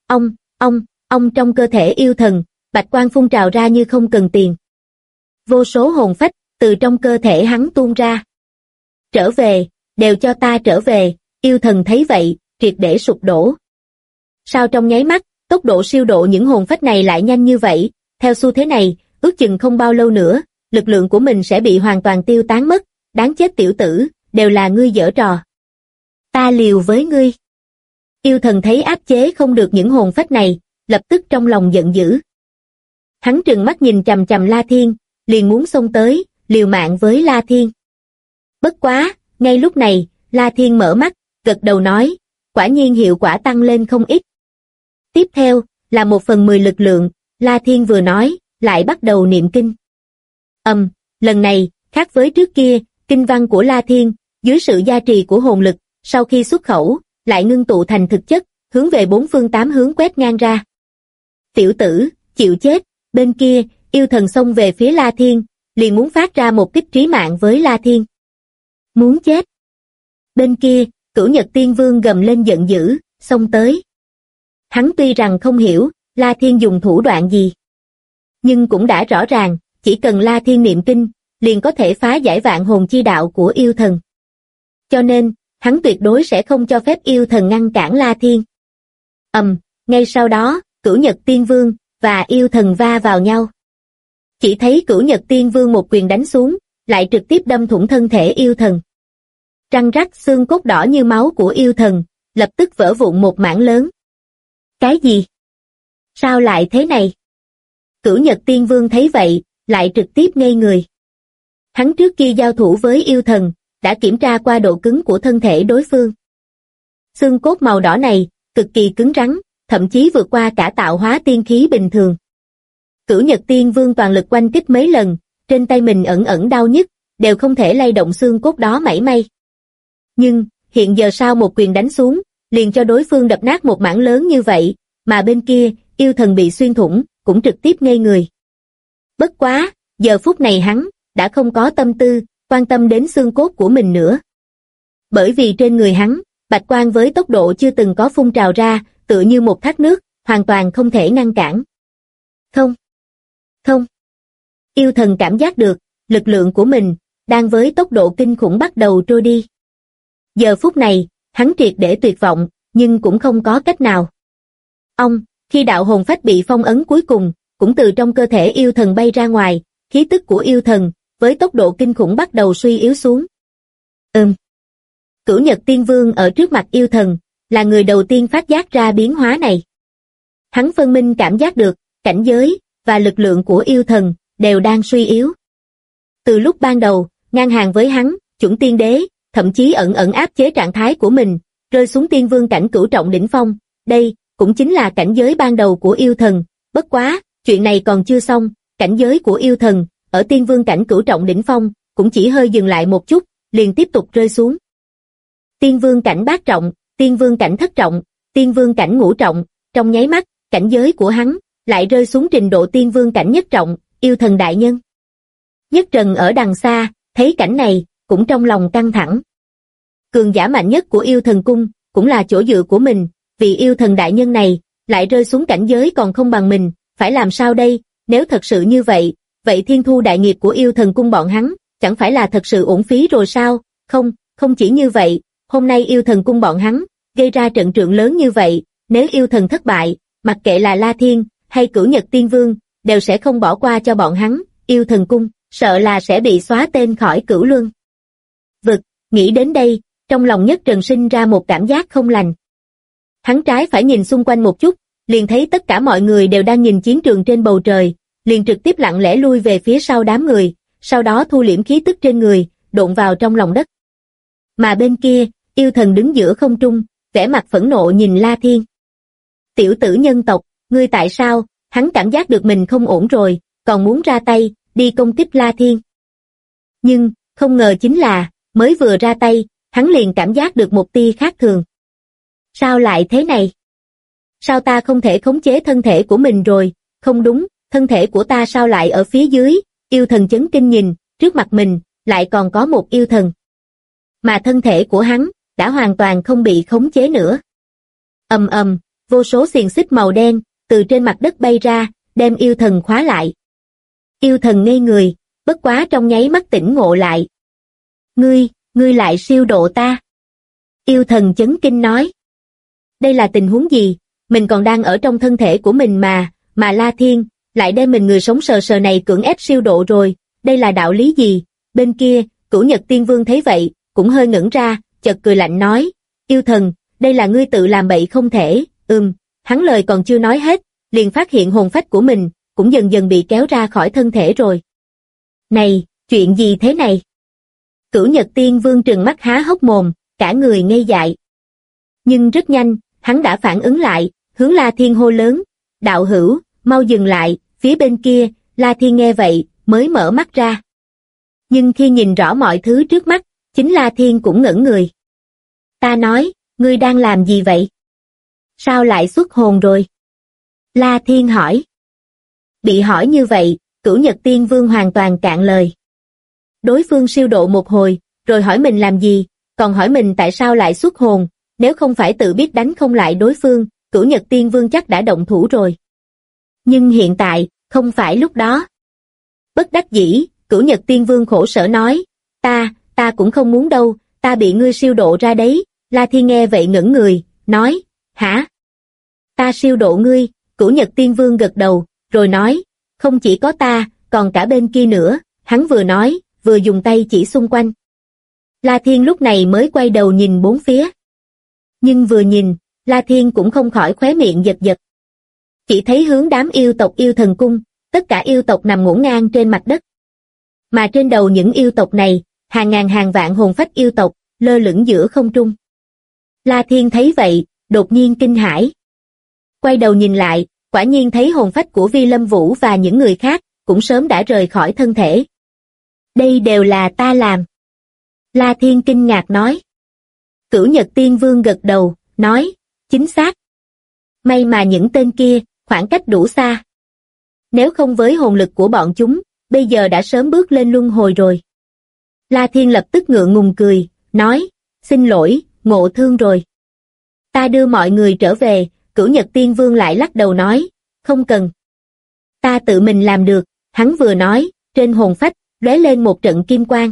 ông trong cơ thể yêu thần, bạch quang phun trào ra như không cần tiền. Vô số hồn phách, từ trong cơ thể hắn tuôn ra. Trở về, đều cho ta trở về, yêu thần thấy vậy, triệt để sụp đổ. Sao trong nháy mắt, tốc độ siêu độ những hồn phách này lại nhanh như vậy, theo xu thế này, ước chừng không bao lâu nữa, lực lượng của mình sẽ bị hoàn toàn tiêu tán mất, đáng chết tiểu tử, đều là ngươi giở trò. Ta liều với ngươi. Yêu thần thấy áp chế không được những hồn phách này, lập tức trong lòng giận dữ. Hắn trừng mắt nhìn chằm chằm La Thiên, liền muốn xông tới, liều mạng với La Thiên. Bất quá, ngay lúc này, La Thiên mở mắt, gật đầu nói, quả nhiên hiệu quả tăng lên không ít. Tiếp theo, là 1/10 lực lượng, La Thiên vừa nói, lại bắt đầu niệm kinh. Lần này, khác với trước kia, kinh văn của La Thiên, dưới sự gia trì của hồn lực, sau khi xuất khẩu, lại ngưng tụ thành thực chất, hướng về 4 phương 8 hướng quét ngang ra. Tiểu tử, chịu chết, bên kia, yêu thần xông về phía La Thiên, liền muốn phát ra một kích trí mạng với La Thiên. Muốn chết. Bên kia, Cửu Nhật Tiên Vương gầm lên giận dữ, xông tới. Hắn tuy rằng không hiểu, La Thiên dùng thủ đoạn gì. Nhưng cũng đã rõ ràng, chỉ cần La Thiên niệm kinh, liền có thể phá giải vạn hồn chi đạo của yêu thần. Cho nên, hắn tuyệt đối sẽ không cho phép yêu thần ngăn cản La Thiên. Ngay sau đó, Cửu Nhật Tiên Vương và yêu thần va vào nhau. Chỉ thấy Cửu Nhật Tiên Vương một quyền đánh xuống, lại trực tiếp đâm thủng thân thể yêu thần. Răng rắc xương cốt đỏ như máu của yêu thần, lập tức vỡ vụn một mảng lớn. Cái gì? Sao lại thế này? Cửu Nhật Tiên Vương thấy vậy, lại trực tiếp ngây người. Hắn trước kia giao thủ với yêu thần, đã kiểm tra qua độ cứng của thân thể đối phương. Xương cốt màu đỏ này, cực kỳ cứng rắn, thậm chí vượt qua cả tạo hóa tiên khí bình thường. Cửu Nhật Tiên Vương toàn lực oanh kích mấy lần, trên tay mình ẩn ẩn đau nhức, đều không thể lay động xương cốt đó mảy may. Nhưng, hiện giờ sao một quyền đánh xuống, liền cho đối phương đập nát một mảng lớn như vậy, mà bên kia, yêu thần bị xuyên thủng, cũng trực tiếp ngây người. Bất quá, giờ phút này hắn, đã không có tâm tư, quan tâm đến xương cốt của mình nữa. Bởi vì trên người hắn, bạch quang với tốc độ chưa từng có phun trào ra, tựa như một thác nước, hoàn toàn không thể ngăn cản. Không. Yêu thần cảm giác được, lực lượng của mình, đang với tốc độ kinh khủng bắt đầu trôi đi. Giờ phút này, hắn triệt để tuyệt vọng, nhưng cũng không có cách nào. Khi đạo hồn phách bị phong ấn cuối cùng, cũng từ trong cơ thể yêu thần bay ra ngoài, khí tức của yêu thần, với tốc độ kinh khủng bắt đầu suy yếu xuống. Cửu Nhật Tiên Vương ở trước mặt yêu thần, là người đầu tiên phát giác ra biến hóa này. Hắn phân minh cảm giác được, cảnh giới, và lực lượng của yêu thần, đều đang suy yếu. Từ lúc ban đầu, ngang hàng với hắn, chuẩn tiên đế, thậm chí ẩn ẩn áp chế trạng thái của mình, rơi xuống tiên vương cảnh cửu trọng đỉnh phong, đây, cũng chính là cảnh giới ban đầu của yêu thần, bất quá, chuyện này còn chưa xong, cảnh giới của yêu thần, ở tiên vương cảnh cửu trọng đỉnh phong, cũng chỉ hơi dừng lại một chút, liền tiếp tục rơi xuống. Tiên vương cảnh bát trọng, tiên vương cảnh thất trọng, tiên vương cảnh ngũ trọng, trong nháy mắt, cảnh giới của hắn, lại rơi xuống trình độ tiên vương cảnh nhất trọng, yêu thần đại nhân. Nhất Trần ở đằng xa, thấy cảnh này, cũng trong lòng căng thẳng. Cường giả mạnh nhất của yêu thần cung, cũng là chỗ dựa của mình, vì yêu thần đại nhân này, lại rơi xuống cảnh giới còn không bằng mình, phải làm sao đây, nếu thật sự như vậy, vậy thiên thu đại nghiệp của yêu thần cung bọn hắn, chẳng phải là thật sự uổng phí rồi sao? Không chỉ như vậy, hôm nay yêu thần cung bọn hắn, gây ra trận trượng lớn như vậy, nếu yêu thần thất bại, mặc kệ là La Thiên, hay Cửu Nhật Tiên Vương, đều sẽ không bỏ qua cho bọn hắn, yêu thần cung, sợ là sẽ bị xóa tên khỏi cửu luân. Nghĩ đến đây, trong lòng Nhất Trần sinh ra một cảm giác không lành. Hắn trái phải nhìn xung quanh một chút, liền thấy tất cả mọi người đều đang nhìn chiến trường trên bầu trời, liền trực tiếp lặng lẽ lui về phía sau đám người, sau đó thu liễm khí tức trên người, độn vào trong lòng đất. Mà bên kia, yêu thần đứng giữa không trung, vẻ mặt phẫn nộ nhìn La Thiên. Tiểu tử nhân tộc, ngươi tại sao, hắn cảm giác được mình không ổn rồi, còn muốn ra tay, đi công kích La Thiên. Nhưng, không ngờ chính là, mới vừa ra tay, hắn liền cảm giác được một tia khác thường. Sao lại thế này? Sao ta không thể khống chế thân thể của mình rồi? Không đúng, thân thể của ta sao lại ở phía dưới? Yêu thần chấn kinh nhìn, trước mặt mình, lại còn có một yêu thần. Mà thân thể của hắn, đã hoàn toàn không bị khống chế nữa. Vô số xiềng xích màu đen, từ trên mặt đất bay ra, đem yêu thần khóa lại. Yêu thần ngây người, bất quá trong nháy mắt tỉnh ngộ lại. Ngươi lại siêu độ ta. Yêu thần chấn kinh nói. Đây là tình huống gì? Mình còn đang ở trong thân thể của mình mà La Thiên, lại đem mình người sống sờ sờ này cưỡng ép siêu độ rồi, đây là đạo lý gì? Bên kia, Cửu Nhật Tiên Vương thấy vậy, cũng hơi ngẩn ra, chợt cười lạnh nói, yêu thần, đây là ngươi tự làm bậy không thể, hắn lời còn chưa nói hết, liền phát hiện hồn phách của mình, cũng dần dần bị kéo ra khỏi thân thể rồi. Này, chuyện gì thế này? Cửu Nhật Tiên Vương trừng mắt há hốc mồm, cả người ngây dại. Nhưng rất nhanh, hắn đã phản ứng lại, hướng La Thiên hô lớn, đạo hữu, mau dừng lại, phía bên kia, La Thiên nghe vậy, mới mở mắt ra. Nhưng khi nhìn rõ mọi thứ trước mắt, chính La Thiên cũng ngẩn người. Ta nói, ngươi đang làm gì vậy? Sao lại xuất hồn rồi? La Thiên hỏi. Bị hỏi như vậy, Cửu Nhật Tiên Vương hoàn toàn cạn lời. Đối phương siêu độ một hồi, rồi hỏi mình làm gì, còn hỏi mình tại sao lại xuất hồn, nếu không phải tự biết đánh không lại đối phương, Cửu Nhật Tiên Vương chắc đã động thủ rồi. Nhưng hiện tại, không phải lúc đó. Bất đắc dĩ, Cửu Nhật Tiên Vương khổ sở nói, ta cũng không muốn đâu, ta bị ngươi siêu độ ra đấy. La Thiên nghe vậy ngẩn người, nói, hả? Ta siêu độ ngươi? Cửu Nhật Tiên Vương gật đầu, rồi nói, không chỉ có ta, còn cả bên kia nữa. Hắn vừa nói, vừa dùng tay chỉ xung quanh. La Thiên lúc này mới quay đầu nhìn bốn phía. Nhưng vừa nhìn, La Thiên cũng không khỏi khóe miệng giật giật. Chỉ thấy hướng đám yêu tộc Yêu Thần Cung, tất cả yêu tộc nằm ngổn ngang trên mặt đất. Mà trên đầu những yêu tộc này, hàng ngàn hàng vạn hồn phách yêu tộc, lơ lửng giữa không trung. La Thiên thấy vậy, đột nhiên kinh hãi. Quay đầu nhìn lại, quả nhiên thấy hồn phách của Vi Lâm Vũ và những người khác, cũng sớm đã rời khỏi thân thể. Đây đều là ta làm. La Thiên kinh ngạc nói. Cửu Nhật Tiên Vương gật đầu, nói, chính xác. May mà những tên kia, khoảng cách đủ xa. Nếu không với hồn lực của bọn chúng, bây giờ đã sớm bước lên luân hồi rồi. La Thiên lập tức ngượng ngùng cười, nói, xin lỗi, ngộ thương rồi. Ta đưa mọi người trở về. Cửu Nhật Tiên Vương lại lắc đầu nói, không cần. Ta tự mình làm được. Hắn vừa nói, trên hồn phách, lóe lên một trận kim quang.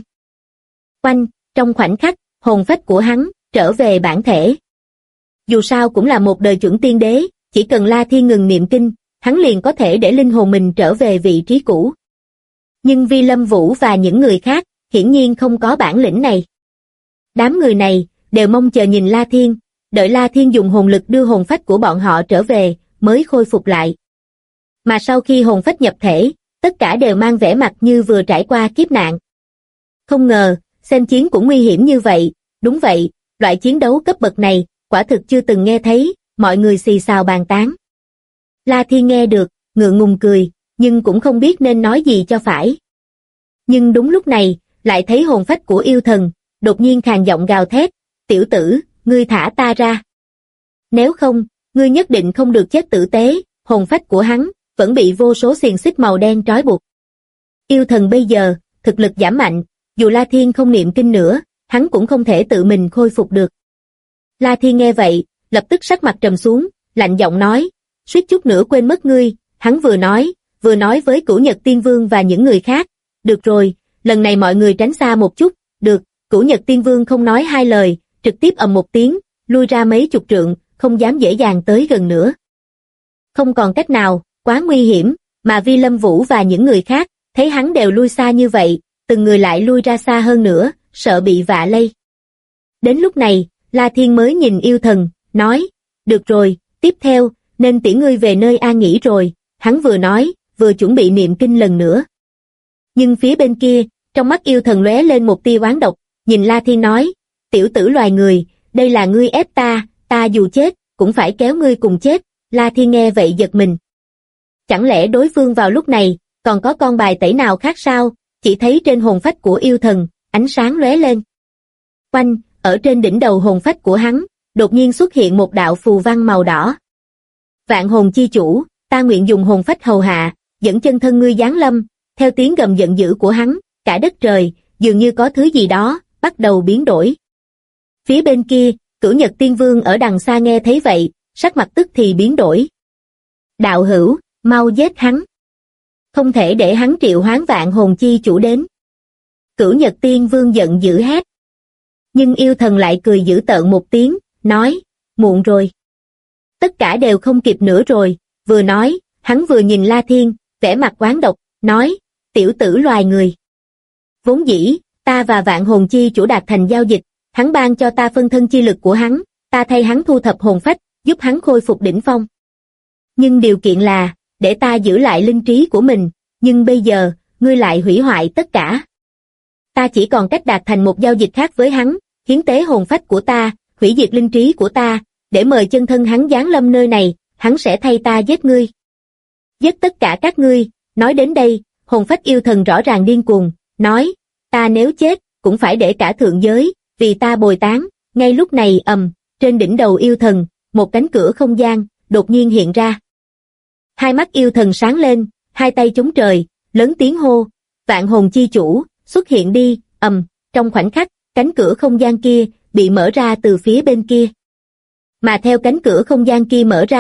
Oanh, trong khoảnh khắc, hồn phách của hắn, trở về bản thể. Dù sao cũng là một đời chuẩn tiên đế, chỉ cần La Thiên ngừng niệm kinh, hắn liền có thể để linh hồn mình trở về vị trí cũ. Nhưng Vi Lâm Vũ và những người khác, hiển nhiên không có bản lĩnh này. Đám người này, đều mong chờ nhìn La Thiên, đợi La Thiên dùng hồn lực đưa hồn phách của bọn họ trở về, mới khôi phục lại. Mà sau khi hồn phách nhập thể, tất cả đều mang vẻ mặt như vừa trải qua kiếp nạn. Không ngờ, xem chiến cũng nguy hiểm như vậy. Đúng vậy, loại chiến đấu cấp bậc này, quả thực chưa từng nghe thấy. Mọi người xì xào bàn tán. La Thiên nghe được, ngượng ngùng cười, nhưng cũng không biết nên nói gì cho phải. Nhưng đúng lúc này, lại thấy hồn phách của yêu thần, đột nhiên khàn giọng gào thét, tiểu tử, ngươi thả ta ra. Nếu không, ngươi nhất định không được chết tử tế. Hồn phách của hắn, vẫn bị vô số xiềng xích màu đen trói buộc. Yêu thần bây giờ, thực lực giảm mạnh, dù La Thiên không niệm kinh nữa, hắn cũng không thể tự mình khôi phục được. La Thiên nghe vậy, lập tức sắc mặt trầm xuống, lạnh giọng nói, suýt chút nữa quên mất ngươi. Hắn vừa nói với Cửu Nhật Tiên Vương và những người khác, được rồi, lần này mọi người tránh xa một chút. Được. Cửu Nhật Tiên Vương không nói hai lời, trực tiếp ầm một tiếng, lui ra mấy chục trượng, không dám dễ dàng tới gần nữa. Không còn cách nào, quá nguy hiểm, mà Vi Lâm Vũ và những người khác, thấy hắn đều lui xa như vậy, từng người lại lui ra xa hơn nữa, sợ bị vạ lây. Đến lúc này, La Thiên mới nhìn yêu thần, nói, được rồi, tiếp theo, nên tiễn ngươi về nơi an nghỉ rồi. Hắn vừa nói, vừa chuẩn bị niệm kinh lần nữa. Nhưng phía bên kia, trong mắt yêu thần lóe lên một tia oán độc, nhìn La Thiên nói, tiểu tử loài người, đây là ngươi ép ta dù chết, cũng phải kéo ngươi cùng chết. La Thiên nghe vậy giật mình. Chẳng lẽ đối phương vào lúc này, còn có con bài tẩy nào khác sao? Chỉ thấy trên hồn phách của yêu thần, ánh sáng lóe lên. Oanh, ở trên đỉnh đầu hồn phách của hắn, đột nhiên xuất hiện một đạo phù văn màu đỏ. Vạn hồn chi chủ, ta nguyện dùng hồn phách hầu hạ, dẫn chân thân ngươi giáng lâm. Theo tiếng gầm giận dữ của hắn, cả đất trời, dường như có thứ gì đó, bắt đầu biến đổi. Phía bên kia, Cửu Nhật Tiên Vương ở đằng xa nghe thấy vậy, sắc mặt tức thì biến đổi. Đạo hữu, mau giết hắn. Không thể để hắn triệu hoán vạn hồn chi chủ đến. Cửu Nhật Tiên Vương giận dữ hét. Nhưng yêu thần lại cười dữ tợn một tiếng, nói, muộn rồi. Tất cả đều không kịp nữa rồi. Vừa nói, hắn vừa nhìn La Thiên, vẻ mặt oán độc, nói, tiểu tử loài người. Vốn dĩ, ta và vạn hồn chi chủ đạt thành giao dịch, hắn ban cho ta phân thân chi lực của hắn, ta thay hắn thu thập hồn phách, giúp hắn khôi phục đỉnh phong. Nhưng điều kiện là, để ta giữ lại linh trí của mình, nhưng bây giờ, ngươi lại hủy hoại tất cả. Ta chỉ còn cách đạt thành một giao dịch khác với hắn, hiến tế hồn phách của ta, hủy diệt linh trí của ta, để mời chân thân hắn giáng lâm nơi này, hắn sẽ thay ta giết ngươi. Giết tất cả các ngươi. Nói đến đây, hồn phách yêu thần rõ ràng điên cuồng, nói, ta nếu chết, cũng phải để cả thượng giới, vì ta bồi tán. Ngay lúc này trên đỉnh đầu yêu thần, một cánh cửa không gian, đột nhiên hiện ra. Hai mắt yêu thần sáng lên, hai tay chống trời, lớn tiếng hô, vạn hồn chi chủ, xuất hiện đi. Trong khoảnh khắc, cánh cửa không gian kia, bị mở ra từ phía bên kia. Mà theo cánh cửa không gian kia mở ra,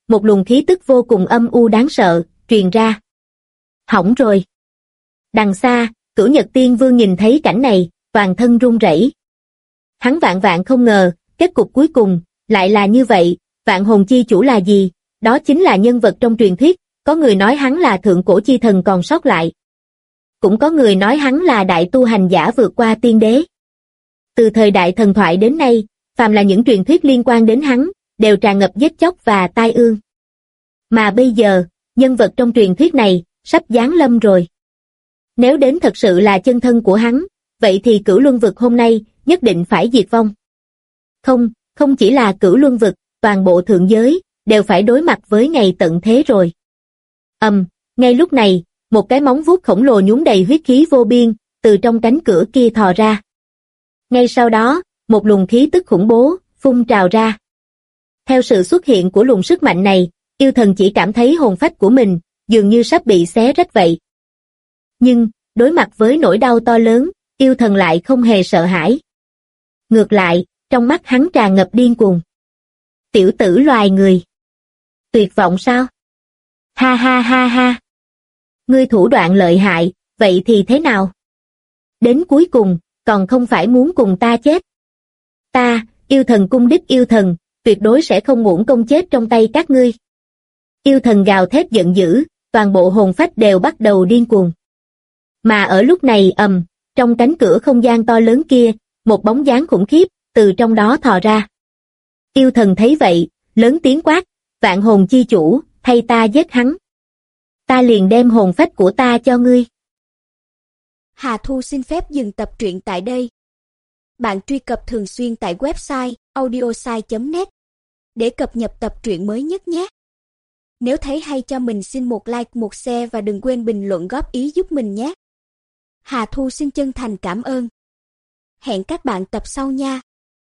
một luồng khí tức vô cùng âm u đáng sợ, truyền ra. Hỏng rồi. Đằng xa, Cửu Nhật Tiên Vương nhìn thấy cảnh này, toàn thân run rẩy. Hắn vạn vạn không ngờ, kết cục cuối cùng, lại là như vậy. Vạn hồn chi chủ là gì? Đó chính là nhân vật trong truyền thuyết, có người nói hắn là thượng cổ chi thần còn sót lại. Cũng có người nói hắn là đại tu hành giả vượt qua tiên đế. Từ thời đại thần thoại đến nay, phàm là những truyền thuyết liên quan đến hắn, đều tràn ngập giết chóc và tai ương. Mà bây giờ, nhân vật trong truyền thuyết này, sắp giáng lâm rồi. Nếu đến thật sự là chân thân của hắn, vậy thì Cửu Luân Vực hôm nay, nhất định phải diệt vong. Không chỉ là Cửu Luân Vực, toàn bộ thượng giới, đều phải đối mặt với ngày tận thế rồi. Ngay lúc này, một cái móng vuốt khổng lồ nhúng đầy huyết khí vô biên, từ trong cánh cửa kia thò ra. Ngay sau đó, một luồng khí tức khủng bố, phun trào ra. Theo sự xuất hiện của luồng sức mạnh này, yêu thần chỉ cảm thấy hồn phách của mình, dường như sắp bị xé rách vậy. Nhưng, đối mặt với nỗi đau to lớn, yêu thần lại không hề sợ hãi. Ngược lại, trong mắt hắn tràn ngập điên cuồng. Tiểu tử loài người. Tuyệt vọng sao? Ha ha ha ha. Ngươi thủ đoạn lợi hại, vậy thì thế nào? Đến cuối cùng, còn không phải muốn cùng ta chết. Ta, yêu thần cung đích yêu thần, tuyệt đối sẽ không uổng công chết trong tay các ngươi. Yêu thần gào thét giận dữ, toàn bộ hồn phách đều bắt đầu điên cuồng. Mà ở lúc này trong cánh cửa không gian to lớn kia, một bóng dáng khủng khiếp, từ trong đó thò ra. Yêu thần thấy vậy, lớn tiếng quát, vạn hồn chi chủ, thay ta giết hắn. Ta liền đem hồn phách của ta cho ngươi. Hà Thu xin phép dừng tập truyện tại đây. Bạn truy cập thường xuyên tại website audiosai.net để cập nhật tập truyện mới nhất nhé. Nếu thấy hay cho mình xin một like, một share và đừng quên bình luận góp ý giúp mình nhé. Hà Thu xin chân thành cảm ơn. Hẹn các bạn tập sau nha.